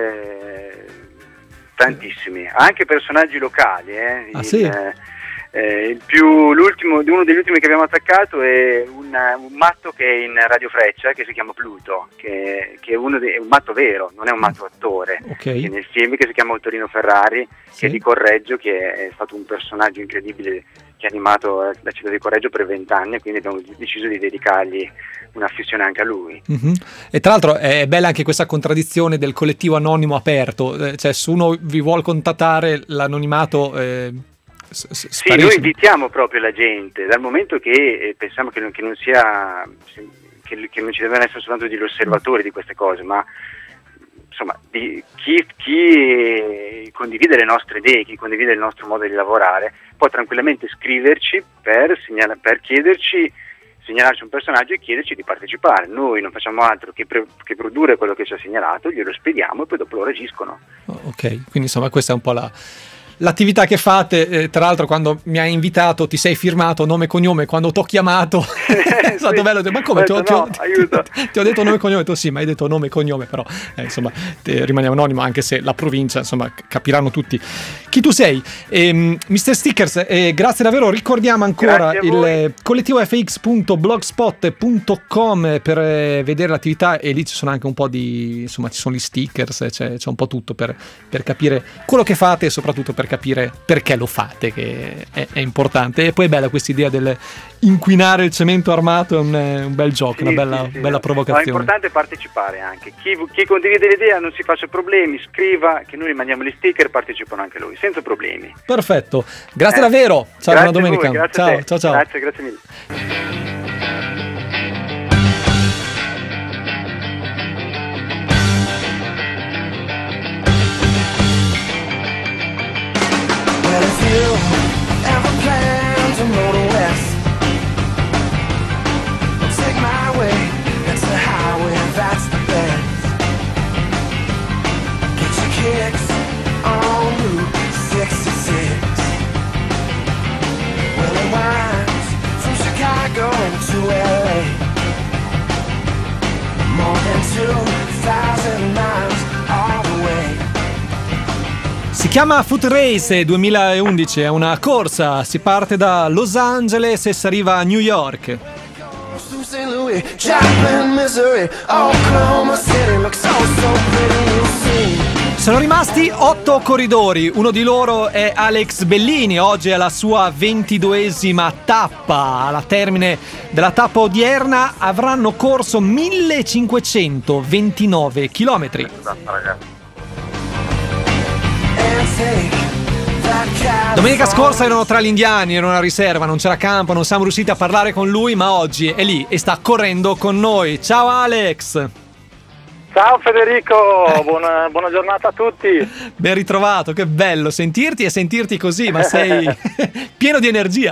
eh, tantissimi, anche personaggi locali. Eh, ah, il, sì? eh, eh, il più, l'ultimo, uno degli ultimi che abbiamo attaccato è un, un matto che è in Radio Freccia, che si chiama Pluto, che, che è, uno de, è un matto vero, non è un matto attore, okay. Che nel film, che si chiama Torino Ferrari, sì. Che è di Correggio, che è stato un personaggio incredibile, che ha animato la città di Correggio per vent'anni, e quindi abbiamo deciso di dedicargli un'affissione anche a lui. Mm-hmm. E tra l'altro è bella anche questa contraddizione del collettivo anonimo aperto, eh, cioè se uno vi vuol contattare l'anonimato eh, s- s- sì, noi invitiamo proprio la gente, dal momento che eh, pensiamo che non, che non sia che, che non ci devono essere soltanto degli osservatori di queste cose, ma insomma di chi, chi condivide le nostre idee, chi condivide il nostro modo di lavorare può tranquillamente scriverci per, segnala, per chiederci, segnalarci un personaggio e chiederci di partecipare. Noi non facciamo altro che, pre, che produrre quello che ci ha segnalato, glielo spediamo e poi dopo loro agiscono. Oh, ok, quindi insomma questa è un po' la... l'attività che fate. Eh, tra l'altro quando mi hai invitato ti sei firmato nome e cognome, quando ti ho chiamato è stato sì. bello, ma come? Ti ho, no, ti, ho, ti, ti ho detto nome e cognome, tu sì, ma hai detto nome e cognome, però eh, insomma te, rimaniamo anonimo, anche se la provincia insomma capiranno tutti chi tu sei. ehm, mister Stickers, eh, grazie davvero, ricordiamo ancora il collettivo f x punto blogspot punto com per eh, vedere l'attività, e lì ci sono anche un po' di, insomma ci sono gli stickers, c'è, c'è un po' tutto per, per capire quello che fate e soprattutto per capire perché lo fate, che è, è importante. E poi è bella questa idea del inquinare il cemento armato, è un, un bel gioco, Sì, una bella, sì, sì. bella No, provocazione. è importante partecipare anche. Chi, chi condivide l'idea non si faccia problemi, scriva che noi gli mandiamo gli sticker, partecipano anche lui, senza problemi. Perfetto, grazie Eh, davvero. Ciao, grazie buona a voi, domenica. grazie a Ciao, te. ciao, ciao. Grazie, grazie mille. Well, if you ever plan to motor west, take my way, it's the highway, that's the best. Get your kicks on Route sixty-six. Well, it winds from Chicago into L A, more than two thousand miles all the way. Si chiama Foot Race duemilaundici, è una corsa, si parte da Los Angeles e si arriva a New York. Saint Louis, Joplin, Missouri, Oklahoma City looks so so pretty, you'll see. Sono rimasti otto corridori, uno di loro è Alex Bellini, oggi è la sua ventiduesima tappa. Alla termine della tappa odierna avranno corso millecinquecentoventinove chilometri. Domenica scorsa erano tra gli indiani, era una riserva, non c'era campo, non siamo riusciti a parlare con lui, ma oggi è lì e sta correndo con noi. Ciao Alex! Ciao Federico, buona, buona giornata a tutti. Ben ritrovato, che bello sentirti e sentirti così, ma sei pieno di energia.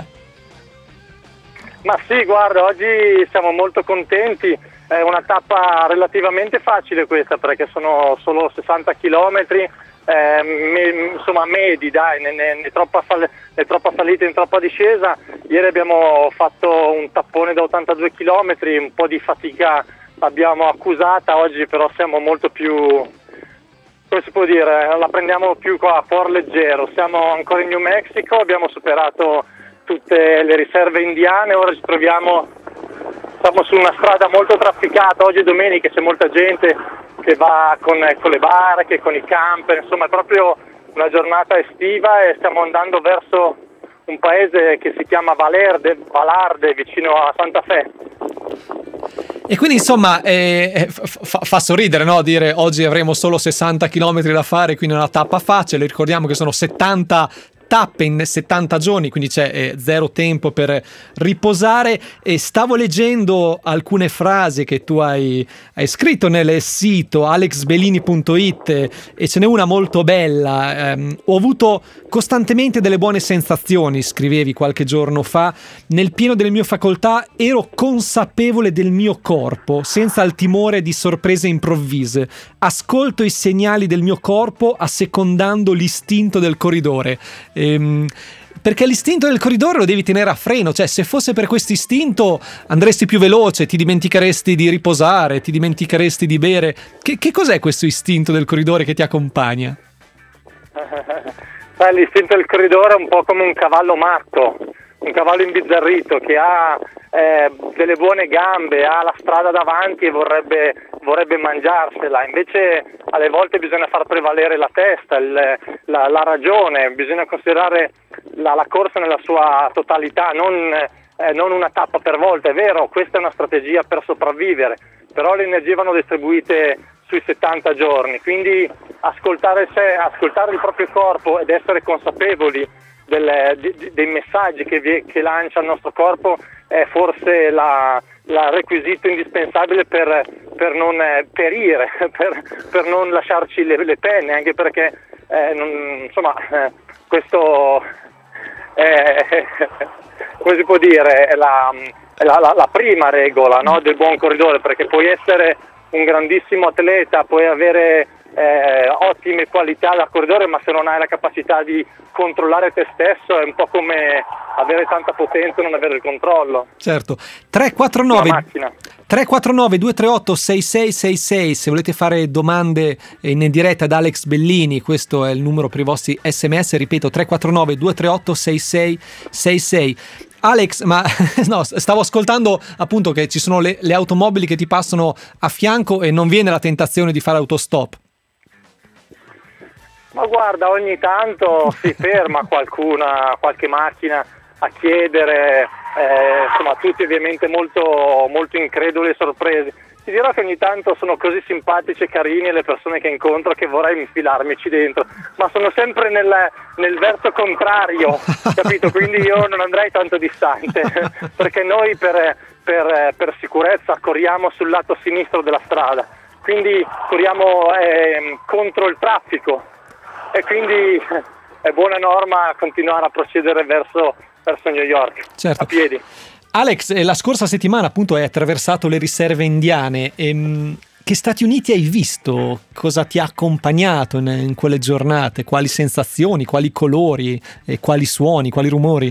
Ma sì, guarda, oggi siamo molto contenti, è una tappa relativamente facile questa perché sono solo sessanta chilometri. Eh, me, insomma medi dai, né, né, né, troppa sal- né troppa salita né troppa discesa. Ieri abbiamo fatto un tappone da ottantadue chilometri, un po' di fatica l'abbiamo accusata, oggi però siamo molto più, come si può dire, la prendiamo più qua a cuor leggero. Siamo ancora in New Mexico, abbiamo superato tutte le riserve indiane, ora ci troviamo, siamo su una strada molto trafficata, oggi è domenica, c'è molta gente che va con, con le barche, con i camper, insomma è proprio una giornata estiva e stiamo andando verso un paese che si chiama Valerde, Valarde, vicino a Santa Fe. E quindi insomma eh, fa, fa sorridere, no? Dire oggi avremo solo sessanta chilometri da fare, quindi è una tappa facile. Ricordiamo che sono settanta tappe in settanta giorni, quindi c'è eh, zero tempo per riposare. E stavo leggendo alcune frasi che tu hai, hai scritto nel sito alex bellini punto it e ce n'è una molto bella. ehm, ho avuto costantemente delle buone sensazioni, scrivevi qualche giorno fa. Nel pieno delle mie facoltà ero consapevole del mio corpo senza il timore di sorprese improvvise. Ascolto i segnali del mio corpo assecondando l'istinto del corridore. Ehm, perché l'istinto del corridore lo devi tenere a freno, cioè se fosse per questo istinto andresti più veloce, ti dimenticheresti di riposare, ti dimenticheresti di bere. Che, che cos'è questo istinto del corridore che ti accompagna? Sai, l'istinto del corridore è un po' come un cavallo matto, un cavallo imbizzarrito che ha eh, delle buone gambe, ha la strada davanti e vorrebbe, vorrebbe mangiarsela. Invece alle volte bisogna far prevalere la testa, il, la, la ragione, bisogna considerare la, la corsa nella sua totalità, non, eh, non una tappa per volta. È vero, questa è una strategia per sopravvivere, però le energie vanno distribuite sui settanta giorni, quindi ascoltare, sé, ascoltare il proprio corpo ed essere consapevoli del, di, dei messaggi che, vi, che lancia il nostro corpo è forse la, la requisito indispensabile per, per non perire, per, per non lasciarci le, le penne, anche perché eh, non, insomma eh, questo è, come si può dire, è la, è la, la, la prima regola, no, del buon corridore, perché puoi essere un grandissimo atleta, puoi avere eh, ottime qualità da corridore, ma se non hai la capacità di controllare te stesso è un po' come avere tanta potenza e non avere il controllo. Certo. tre quattro nove tre quattro nove due tre otto sei sei sei sei se volete fare domande in diretta ad Alex Bellini, questo è il numero per i vostri sms, ripeto tre quattro nove due tre otto sei sei sei sei. Alex, ma no, stavo ascoltando appunto che ci sono le, le automobili che ti passano a fianco e non viene la tentazione di fare autostop? Ma guarda, ogni tanto si ferma qualcuna, qualche macchina a chiedere, eh, insomma tutti ovviamente molto, molto increduli e sorpresi. Ti dirò che ogni tanto sono così simpatici e carini le persone che incontro che vorrei infilarmici dentro, ma sono sempre nel, nel verso contrario, capito? Quindi io non andrei tanto distante, perché noi per, per, per sicurezza corriamo sul lato sinistro della strada, quindi corriamo eh, contro il traffico e quindi è buona norma continuare a procedere verso, verso New York, certo. A piedi. Alex, la scorsa settimana appunto hai attraversato le riserve indiane. Ehm, che Stati Uniti hai visto? Cosa ti ha accompagnato in, in quelle giornate? Quali sensazioni, quali colori, e quali suoni, quali rumori?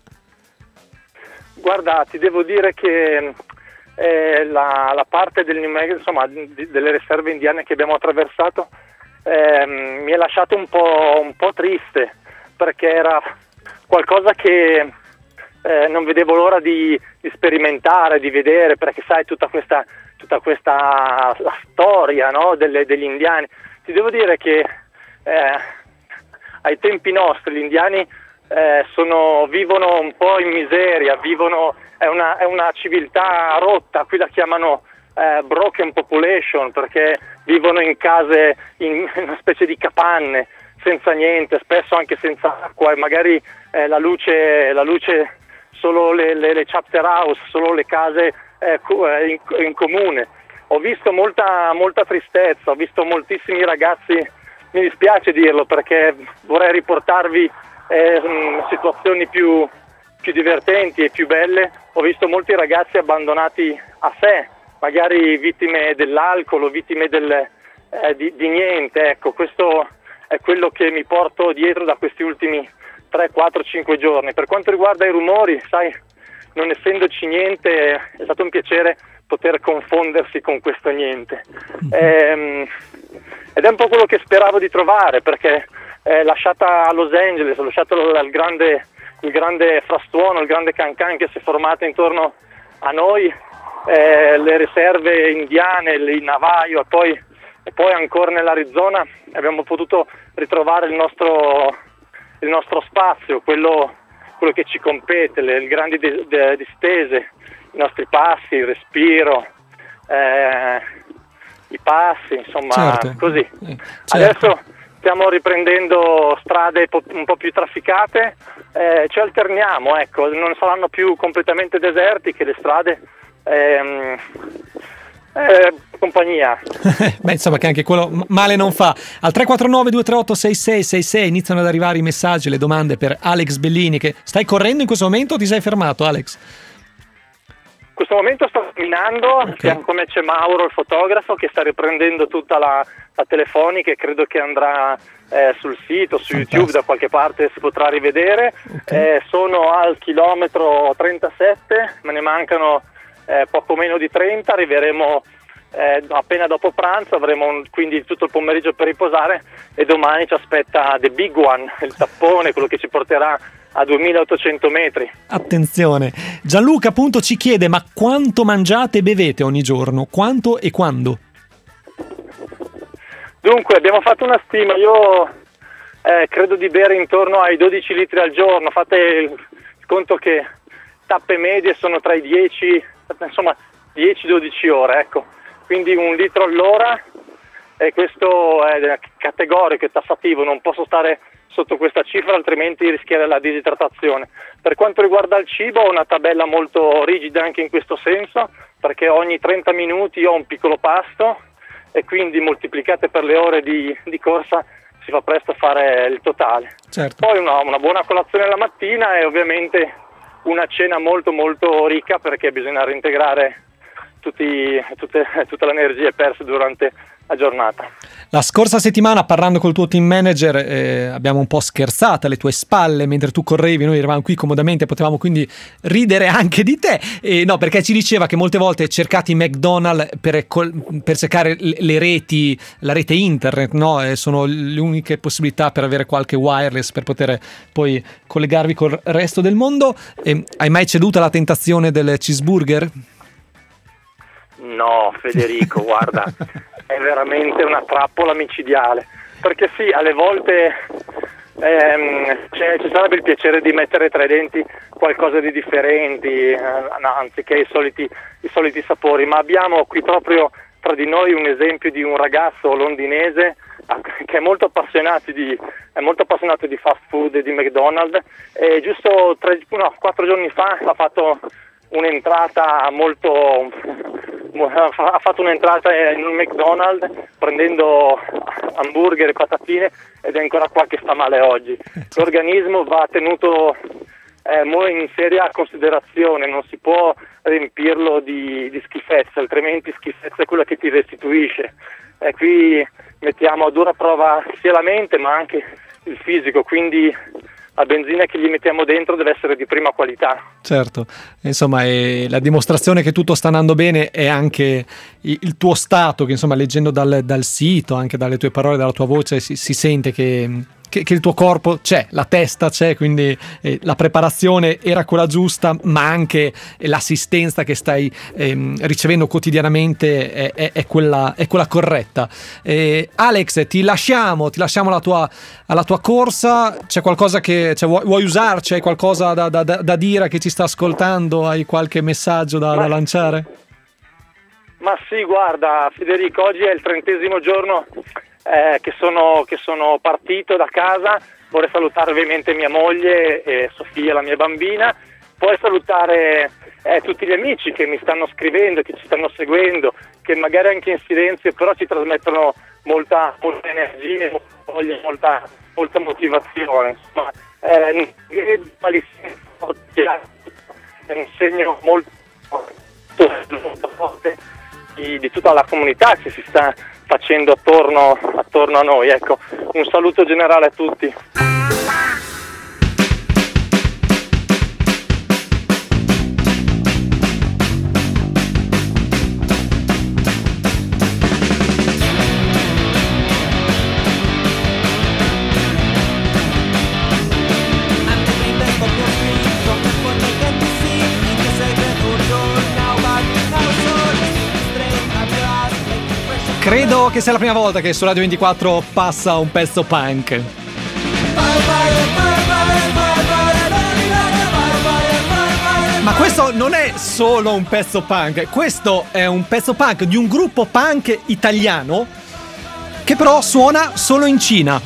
Guarda, ti devo dire che eh, la, la parte del New Mexico, insomma, di, delle riserve indiane che abbiamo attraversato eh, mi ha lasciato un po', un po' triste, perché era qualcosa che Eh, non vedevo l'ora di, di sperimentare, di vedere, perché sai tutta questa, tutta questa la storia, no, delle, degli indiani. Ti devo dire che eh, ai tempi nostri gli indiani eh, sono, vivono un po' in miseria, vivono, è una, è una civiltà rotta, qui la chiamano eh, broken population, perché vivono in case, in una specie di capanne, senza niente, spesso anche senza acqua e magari eh, la luce, la luce solo le, le, le chapter house, solo le case eh, in, in comune. Ho visto molta, molta tristezza, ho visto moltissimi ragazzi, mi dispiace dirlo perché vorrei riportarvi eh, situazioni più, più divertenti e più belle. Ho visto molti ragazzi abbandonati a sé, magari vittime dell'alcol o vittime del, eh, di, di niente. Ecco, questo è quello che mi porto dietro da questi ultimi tre, quattro, cinque giorni. Per quanto riguarda i rumori, sai, non essendoci niente, è stato un piacere poter confondersi con questo niente. Ehm, ed è un po' quello che speravo di trovare, perché eh, lasciata a Los Angeles, ho lasciato il grande, il grande frastuono, il grande cancan che si è formato intorno a noi, eh, le riserve indiane, il Navajo e poi, e poi ancora nell'Arizona abbiamo potuto ritrovare il nostro il nostro spazio, quello, quello che ci compete, le, le grandi de, de, distese, i nostri passi, il respiro, eh, i passi, insomma, certo. Così. Eh, certo. Adesso stiamo riprendendo strade po- un po' più trafficate, eh, ci alterniamo, ecco, non saranno più completamente desertiche le strade, ehm, Eh, compagnia. Beh, insomma, che anche quello male non fa. Al tre quattro nove due tre otto sei sei sei sei iniziano ad arrivare i messaggi, le domande per Alex Bellini. Che stai correndo in questo momento o ti sei fermato, Alex? In questo momento sto camminando, okay. Come c'è Mauro il fotografo che sta riprendendo tutta la, la telefonica e credo che andrà eh, sul sito, su Fantastico. YouTube, da qualche parte si potrà rivedere. Okay. Eh, sono al chilometro trentasette, me ne mancano Eh, poco meno di trenta, arriveremo eh, appena dopo pranzo, avremo un, quindi tutto il pomeriggio per riposare e domani ci aspetta The Big One, il tappone, quello che ci porterà a duemilaottocento metri. Attenzione, Gianluca appunto ci chiede: ma quanto mangiate e bevete ogni giorno? Quanto e quando? Dunque abbiamo fatto una stima, io eh, credo di bere intorno ai dodici litri al giorno, fate il conto che tappe medie sono tra i dieci, insomma dieci dodici ore, ecco, quindi un litro all'ora, e questo è categorico, è tassativo, non posso stare sotto questa cifra altrimenti rischierei la disidratazione. Per quanto riguarda il cibo ho una tabella molto rigida anche in questo senso, perché ogni trenta minuti ho un piccolo pasto e quindi moltiplicate per le ore di, di corsa si fa presto a fare il totale. Certo. Poi una, una buona colazione la mattina e ovviamente una cena molto molto ricca, perché bisogna reintegrare tutti, tutte, tutta l'energia persa durante la giornata. La scorsa settimana, parlando col tuo team manager, eh, abbiamo un po' scherzato alle tue spalle mentre tu correvi, noi eravamo qui comodamente, potevamo quindi ridere anche di te, e no, perché ci diceva che molte volte cercati McDonald's per, per cercare le reti, la rete internet, no? E sono le uniche possibilità per avere qualche wireless per poter poi collegarvi col resto del mondo. E hai mai ceduto alla tentazione del cheeseburger? No, Federico, guarda, è veramente una trappola micidiale. perché sì, alle volte ehm, c'è, ci sarebbe il piacere di mettere tra i denti qualcosa di differenti, eh, no, anziché i soliti, i soliti sapori, ma abbiamo qui proprio tra di noi un esempio di un ragazzo londinese che è molto appassionato di, è molto appassionato di fast food e di McDonald's, e giusto tre, no, quattro giorni fa ha fatto un'entrata molto ha fatto un'entrata in un McDonald's prendendo hamburger e patatine, ed è ancora qua che sta male oggi. L'organismo va tenuto eh, in seria considerazione, non si può riempirlo di, di schifezze, altrimenti schifezza è quella che ti restituisce. E qui mettiamo a dura prova sia la mente ma anche il fisico, quindi la benzina che gli mettiamo dentro deve essere di prima qualità. Certo, insomma, è la dimostrazione che tutto sta andando bene è anche il, il tuo stato, che insomma leggendo dal, dal sito, anche dalle tue parole, dalla tua voce, si, si sente che, che, che il tuo corpo c'è, la testa c'è, quindi eh, la preparazione era quella giusta, ma anche l'assistenza che stai ehm, ricevendo quotidianamente è, è, è, quella, è quella corretta. Eh, Alex, ti lasciamo, ti lasciamo alla tua, alla tua corsa. C'è qualcosa che cioè, vuoi, vuoi usarci? Hai qualcosa da, da, da dire, che ci sta ascoltando? Hai qualche messaggio da, da lanciare? Ma sì, guarda Federico, oggi è il trentesimo giorno eh, che, sono, che sono partito da casa. Vorrei salutare ovviamente mia moglie e Sofia, la mia bambina. Poi salutare eh, tutti gli amici che mi stanno scrivendo, che ci stanno seguendo, che magari anche in silenzio però ci trasmettono molta, molta energia, molta voglia, molta, molta motivazione. Insomma, eh, è un segno molto, molto forte di, di tutta la comunità che si sta facendo attorno, attorno a noi. Ecco, un saluto generale a tutti. Credo che sia la prima volta che su Radio ventiquattro passa un pezzo punk. Ma questo non è solo un pezzo punk, questo è un pezzo punk di un gruppo punk italiano che però suona solo in Cina.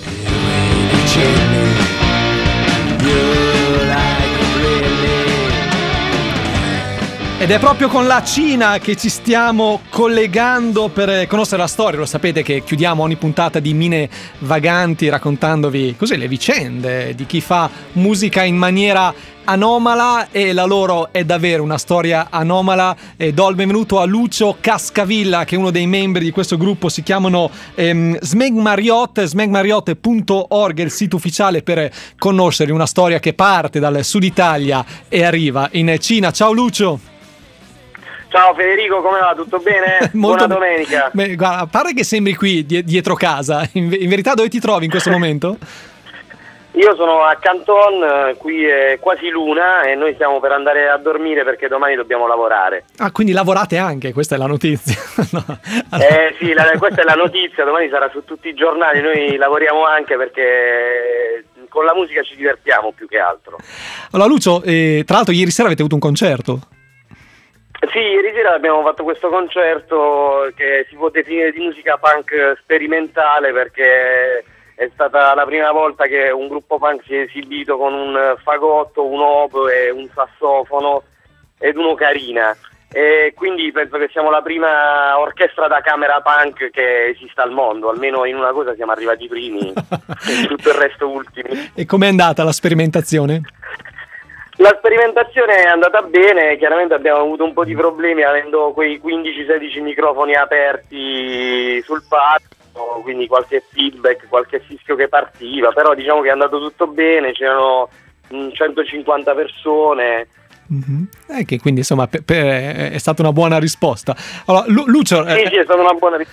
Ed è proprio con la Cina che ci stiamo collegando per conoscere la storia. Lo sapete che chiudiamo ogni puntata di Mine Vaganti raccontandovi così le vicende di chi fa musica in maniera anomala, e la loro è davvero una storia anomala. E do il benvenuto a Lucio Cascavilla, che è uno dei membri di questo gruppo. Si chiamano ehm, Smeg Marriott, smeg marriott punto org è il sito ufficiale per conoscere una storia che parte dal sud Italia e arriva in Cina. Ciao Lucio. Ciao Federico, come va? Tutto bene? Buona domenica. Beh, guarda, a parte che sembri qui die- dietro casa, in, in verità dove ti trovi in questo momento? Io sono a Canton, qui è quasi luna e noi stiamo per andare a dormire perché domani dobbiamo lavorare. Ah, quindi lavorate anche, questa è la notizia. No. Allora... Eh sì, la, questa è la notizia, domani sarà su tutti i giornali, noi lavoriamo anche perché con la musica ci divertiamo più che altro. Allora Lucio, eh, tra l'altro ieri sera avete avuto un concerto. Sì, ieri sera abbiamo fatto questo concerto che si può definire di musica punk sperimentale, perché è stata la prima volta che un gruppo punk si è esibito con un fagotto, un oboe, un sassofono ed un'ocarina, e quindi penso che siamo la prima orchestra da camera punk che esista al mondo, almeno in una cosa siamo arrivati primi e tutto il resto ultimi. E com'è andata la sperimentazione? La sperimentazione è andata bene, chiaramente abbiamo avuto un po' di problemi avendo quei quindici sedici microfoni aperti sul palco, quindi qualche feedback, qualche fischio che partiva, però diciamo che è andato tutto bene, c'erano centocinquanta persone. Mm-hmm. Eh, che quindi insomma per, per, è stata una buona risposta. Allora, Lu- Lucio, sì, eh, sì, è stata una buona risposta.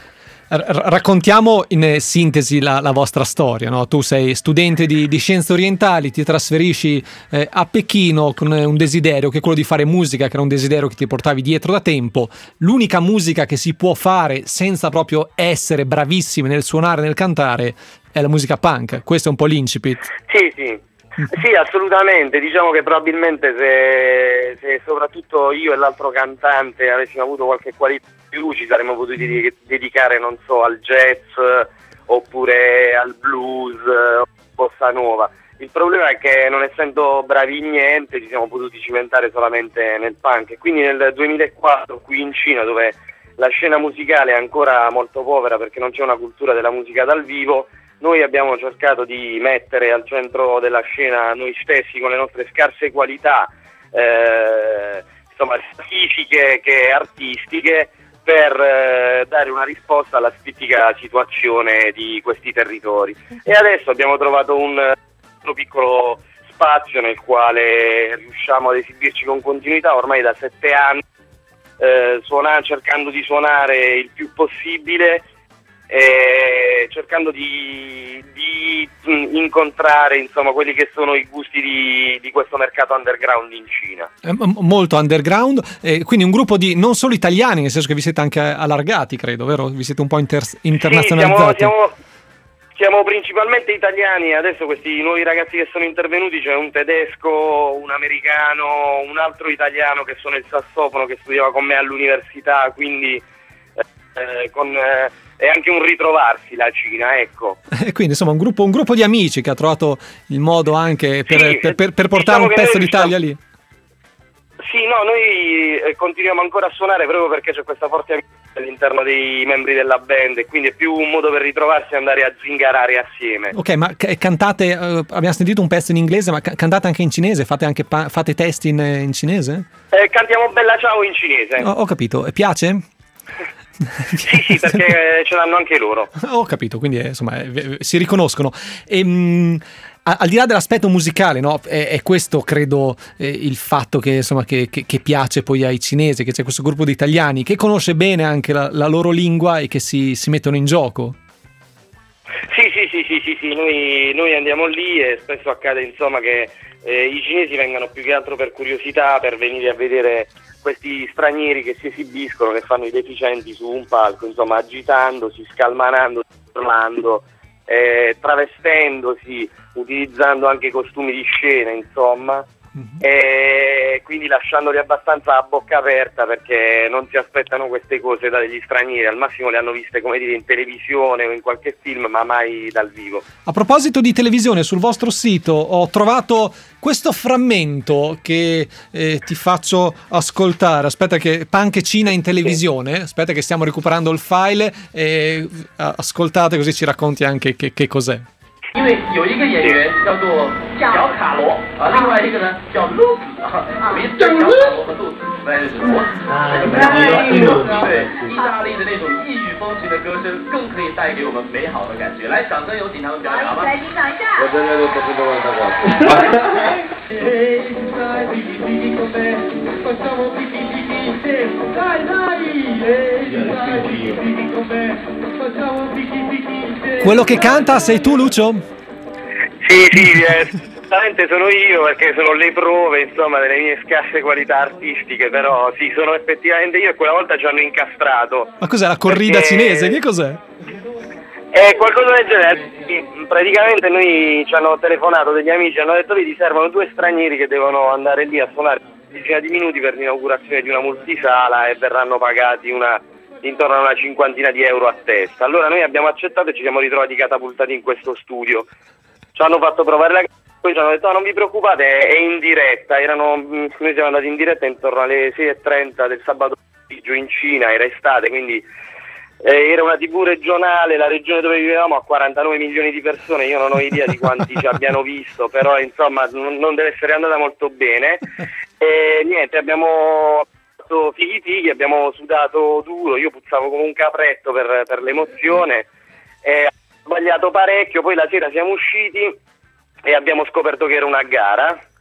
R- raccontiamo in sintesi la, la vostra storia, no? Tu sei studente di, di scienze orientali, ti trasferisci eh, a Pechino con un desiderio che è quello di fare musica, che era un desiderio che ti portavi dietro da tempo. L'unica musica che si può fare senza proprio essere bravissimi nel suonare, nel cantare, è la musica punk. Questo è un po' l'incipit. Sì, sì. Sì, assolutamente. Diciamo che probabilmente se, se soprattutto io e l'altro cantante avessimo avuto qualche qualità più, ci saremmo potuti de- dedicare, non so, al jazz oppure al blues, bossa nova. Il problema è che non essendo bravi in niente ci siamo potuti cimentare solamente nel punk, e quindi nel duemilaquattro qui in Cina, dove la scena musicale è ancora molto povera perché non c'è una cultura della musica dal vivo, noi abbiamo cercato di mettere al centro della scena noi stessi con le nostre scarse qualità, eh, insomma, scientifiche che artistiche, per eh, dare una risposta alla critica situazione di questi territori. E adesso abbiamo trovato un, un piccolo spazio nel quale riusciamo ad esibirci con continuità ormai da sette anni, eh, suona- cercando di suonare il più possibile, e cercando di, di mh, incontrare, insomma, quelli che sono i gusti di, di questo mercato underground in Cina. È m- molto underground, eh, quindi un gruppo di non solo italiani, nel senso che vi siete anche allargati, credo, vero? Vi siete un po' inter- internazionalizzati. Sì, siamo, siamo, siamo principalmente italiani. Adesso questi nuovi ragazzi che sono intervenuti, c'è un tedesco, un americano, un altro italiano che suona il sassofono, che studiava con me all'università, quindi eh, con... Eh, è anche un ritrovarsi la Cina, ecco. E quindi insomma un gruppo, un gruppo di amici che ha trovato il modo anche per, sì, per, per, per portare diciamo un pezzo noi d'Italia riusciamo... lì. Sì, no, noi eh, continuiamo ancora a suonare proprio perché c'è questa forte amicizia all'interno dei membri della band, e quindi è più un modo per ritrovarsi e andare a zingarare assieme. Ok, ma c- cantate, uh, abbiamo sentito un pezzo in inglese, ma ca- cantate anche in cinese? Fate anche pa- fate testi in, in cinese? Eh, cantiamo Bella Ciao in cinese. Ho, ho capito, e piace? Sì, sì, perché ce l'hanno anche loro. Ho capito, quindi eh, insomma eh, si riconoscono. E, mh, a- al di là dell'aspetto musicale, no, è, è questo credo eh, il fatto che insomma che, che, che piace poi ai cinesi, che c'è questo gruppo di italiani che conosce bene anche la, la loro lingua e che si, si mettono in gioco. Sì, sì, sì, sì, sì, sì. Noi, noi andiamo lì e spesso accade, insomma, che eh, i cinesi vengano più che altro per curiosità, per venire a vedere questi stranieri che si esibiscono, che fanno i deficienti su un palco, insomma, agitandosi, scalmanando, urlando, eh, travestendosi, utilizzando anche costumi di scena, insomma, mm-hmm. e quindi lasciandoli abbastanza a bocca aperta perché non si aspettano queste cose dagli stranieri. Al massimo le hanno viste, come dire, in televisione o in qualche film, ma mai dal vivo. A proposito di televisione, sul vostro sito ho trovato questo frammento che eh, ti faccio ascoltare. Aspetta che Punk Cina in televisione, aspetta che stiamo recuperando il file, e ascoltate così ci racconti anche che, che cos'è. 因为有一个演员叫做小卡罗啊，另外一个呢叫露子啊，名字叫小卡罗和露子，那就是我。对，意大利的那种异域风情的歌声，更可以带给我们美好的感觉。来，掌声有请他们表演好吗？来欣赏一下。我真的都不知道他过。Quello che canta sei tu, Lucio? Sì, sì, eh, esattamente sono io, perché sono le prove, insomma, delle mie scarse qualità artistiche, però sì, sono effettivamente io, e quella volta ci hanno incastrato. Ma cos'è, la corrida perché... cinese? Che cos'è? È qualcosa del genere. Sì, praticamente noi ci hanno telefonato degli amici, hanno detto: vedi, servono due stranieri che devono andare lì a suonare una decina di minuti per l'inaugurazione di una multisala e verranno pagati una... intorno a una cinquantina di euro a testa. Allora noi abbiamo accettato e ci siamo ritrovati catapultati in questo studio. Ci hanno fatto provare la poi ci hanno detto: oh, non vi preoccupate, è in diretta. Erano, noi siamo andati in diretta intorno alle sei e trenta del sabato pomeriggio in Cina, era estate, quindi eh, era una tivù regionale, la regione dove vivevamo ha quarantanove milioni di persone, io non ho idea di quanti ci abbiano visto, però insomma non, non deve essere andata molto bene. E niente, abbiamo fighi fighi, abbiamo sudato duro, io puzzavo come un capretto per, per l'emozione, e ho sbagliato parecchio, poi la sera siamo usciti e abbiamo scoperto che era una gara,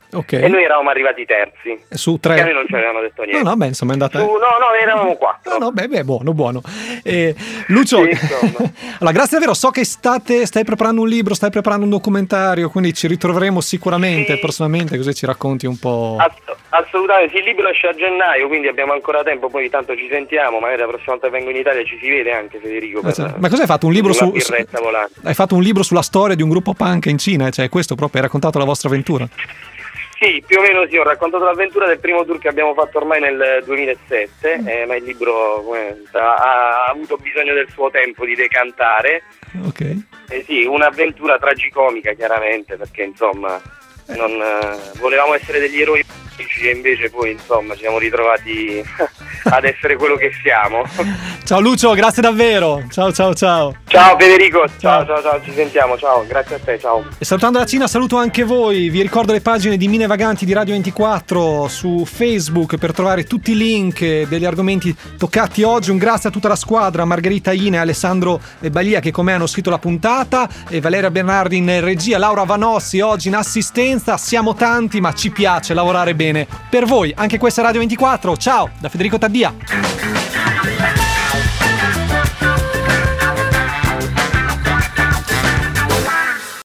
Okay. E noi eravamo arrivati terzi. Su tre. Che a noi non ci avevano detto niente. No, no, beh, insomma è andata... Su, no, no, eravamo quattro. No, no, beh, beh, buono, buono. Eh, Lucio, Sì, allora, grazie davvero. So che state, stai preparando un libro, stai preparando un documentario, quindi ci ritroveremo sicuramente Sì. personalmente, così ci racconti un po'. Ass- assolutamente, sì, il libro esce a gennaio, quindi abbiamo ancora tempo, poi tanto ci sentiamo, magari la prossima volta che vengo in Italia ci si vede anche, Federico. Ma, Per, cioè, ma cosa hai fatto? Un libro una su, su birretta volante. hai fatto un libro sulla storia di un gruppo punk in Cina, cioè questo proprio, hai raccontato la vostra avventura. Sì, più o meno sì, ho raccontato l'avventura del primo tour che abbiamo fatto ormai nel duemilasette, eh, ma il libro come, ha, ha avuto bisogno del suo tempo di decantare. Ok. Eh sì, un'avventura tragicomica chiaramente, perché insomma non, eh, volevamo essere degli eroi e invece poi insomma ci siamo ritrovati ad essere quello che siamo. Ciao Lucio, grazie davvero. Ciao ciao ciao. Ciao Federico, ciao ciao ciao, ci sentiamo, ciao, grazie a te, ciao. E salutando la Cina saluto anche voi, vi ricordo le pagine di Mine Vaganti di Radio ventiquattro su Facebook per trovare tutti i link degli argomenti toccati oggi. Un grazie a tutta la squadra, Margherita Ine, Alessandro Balia che con me hanno scritto la puntata, e Valeria Bernardi in regia, Laura Vanossi oggi in assistenza. Siamo tanti ma ci piace lavorare bene per voi. Anche questa è Radio ventiquattro, ciao da Federico Taddia.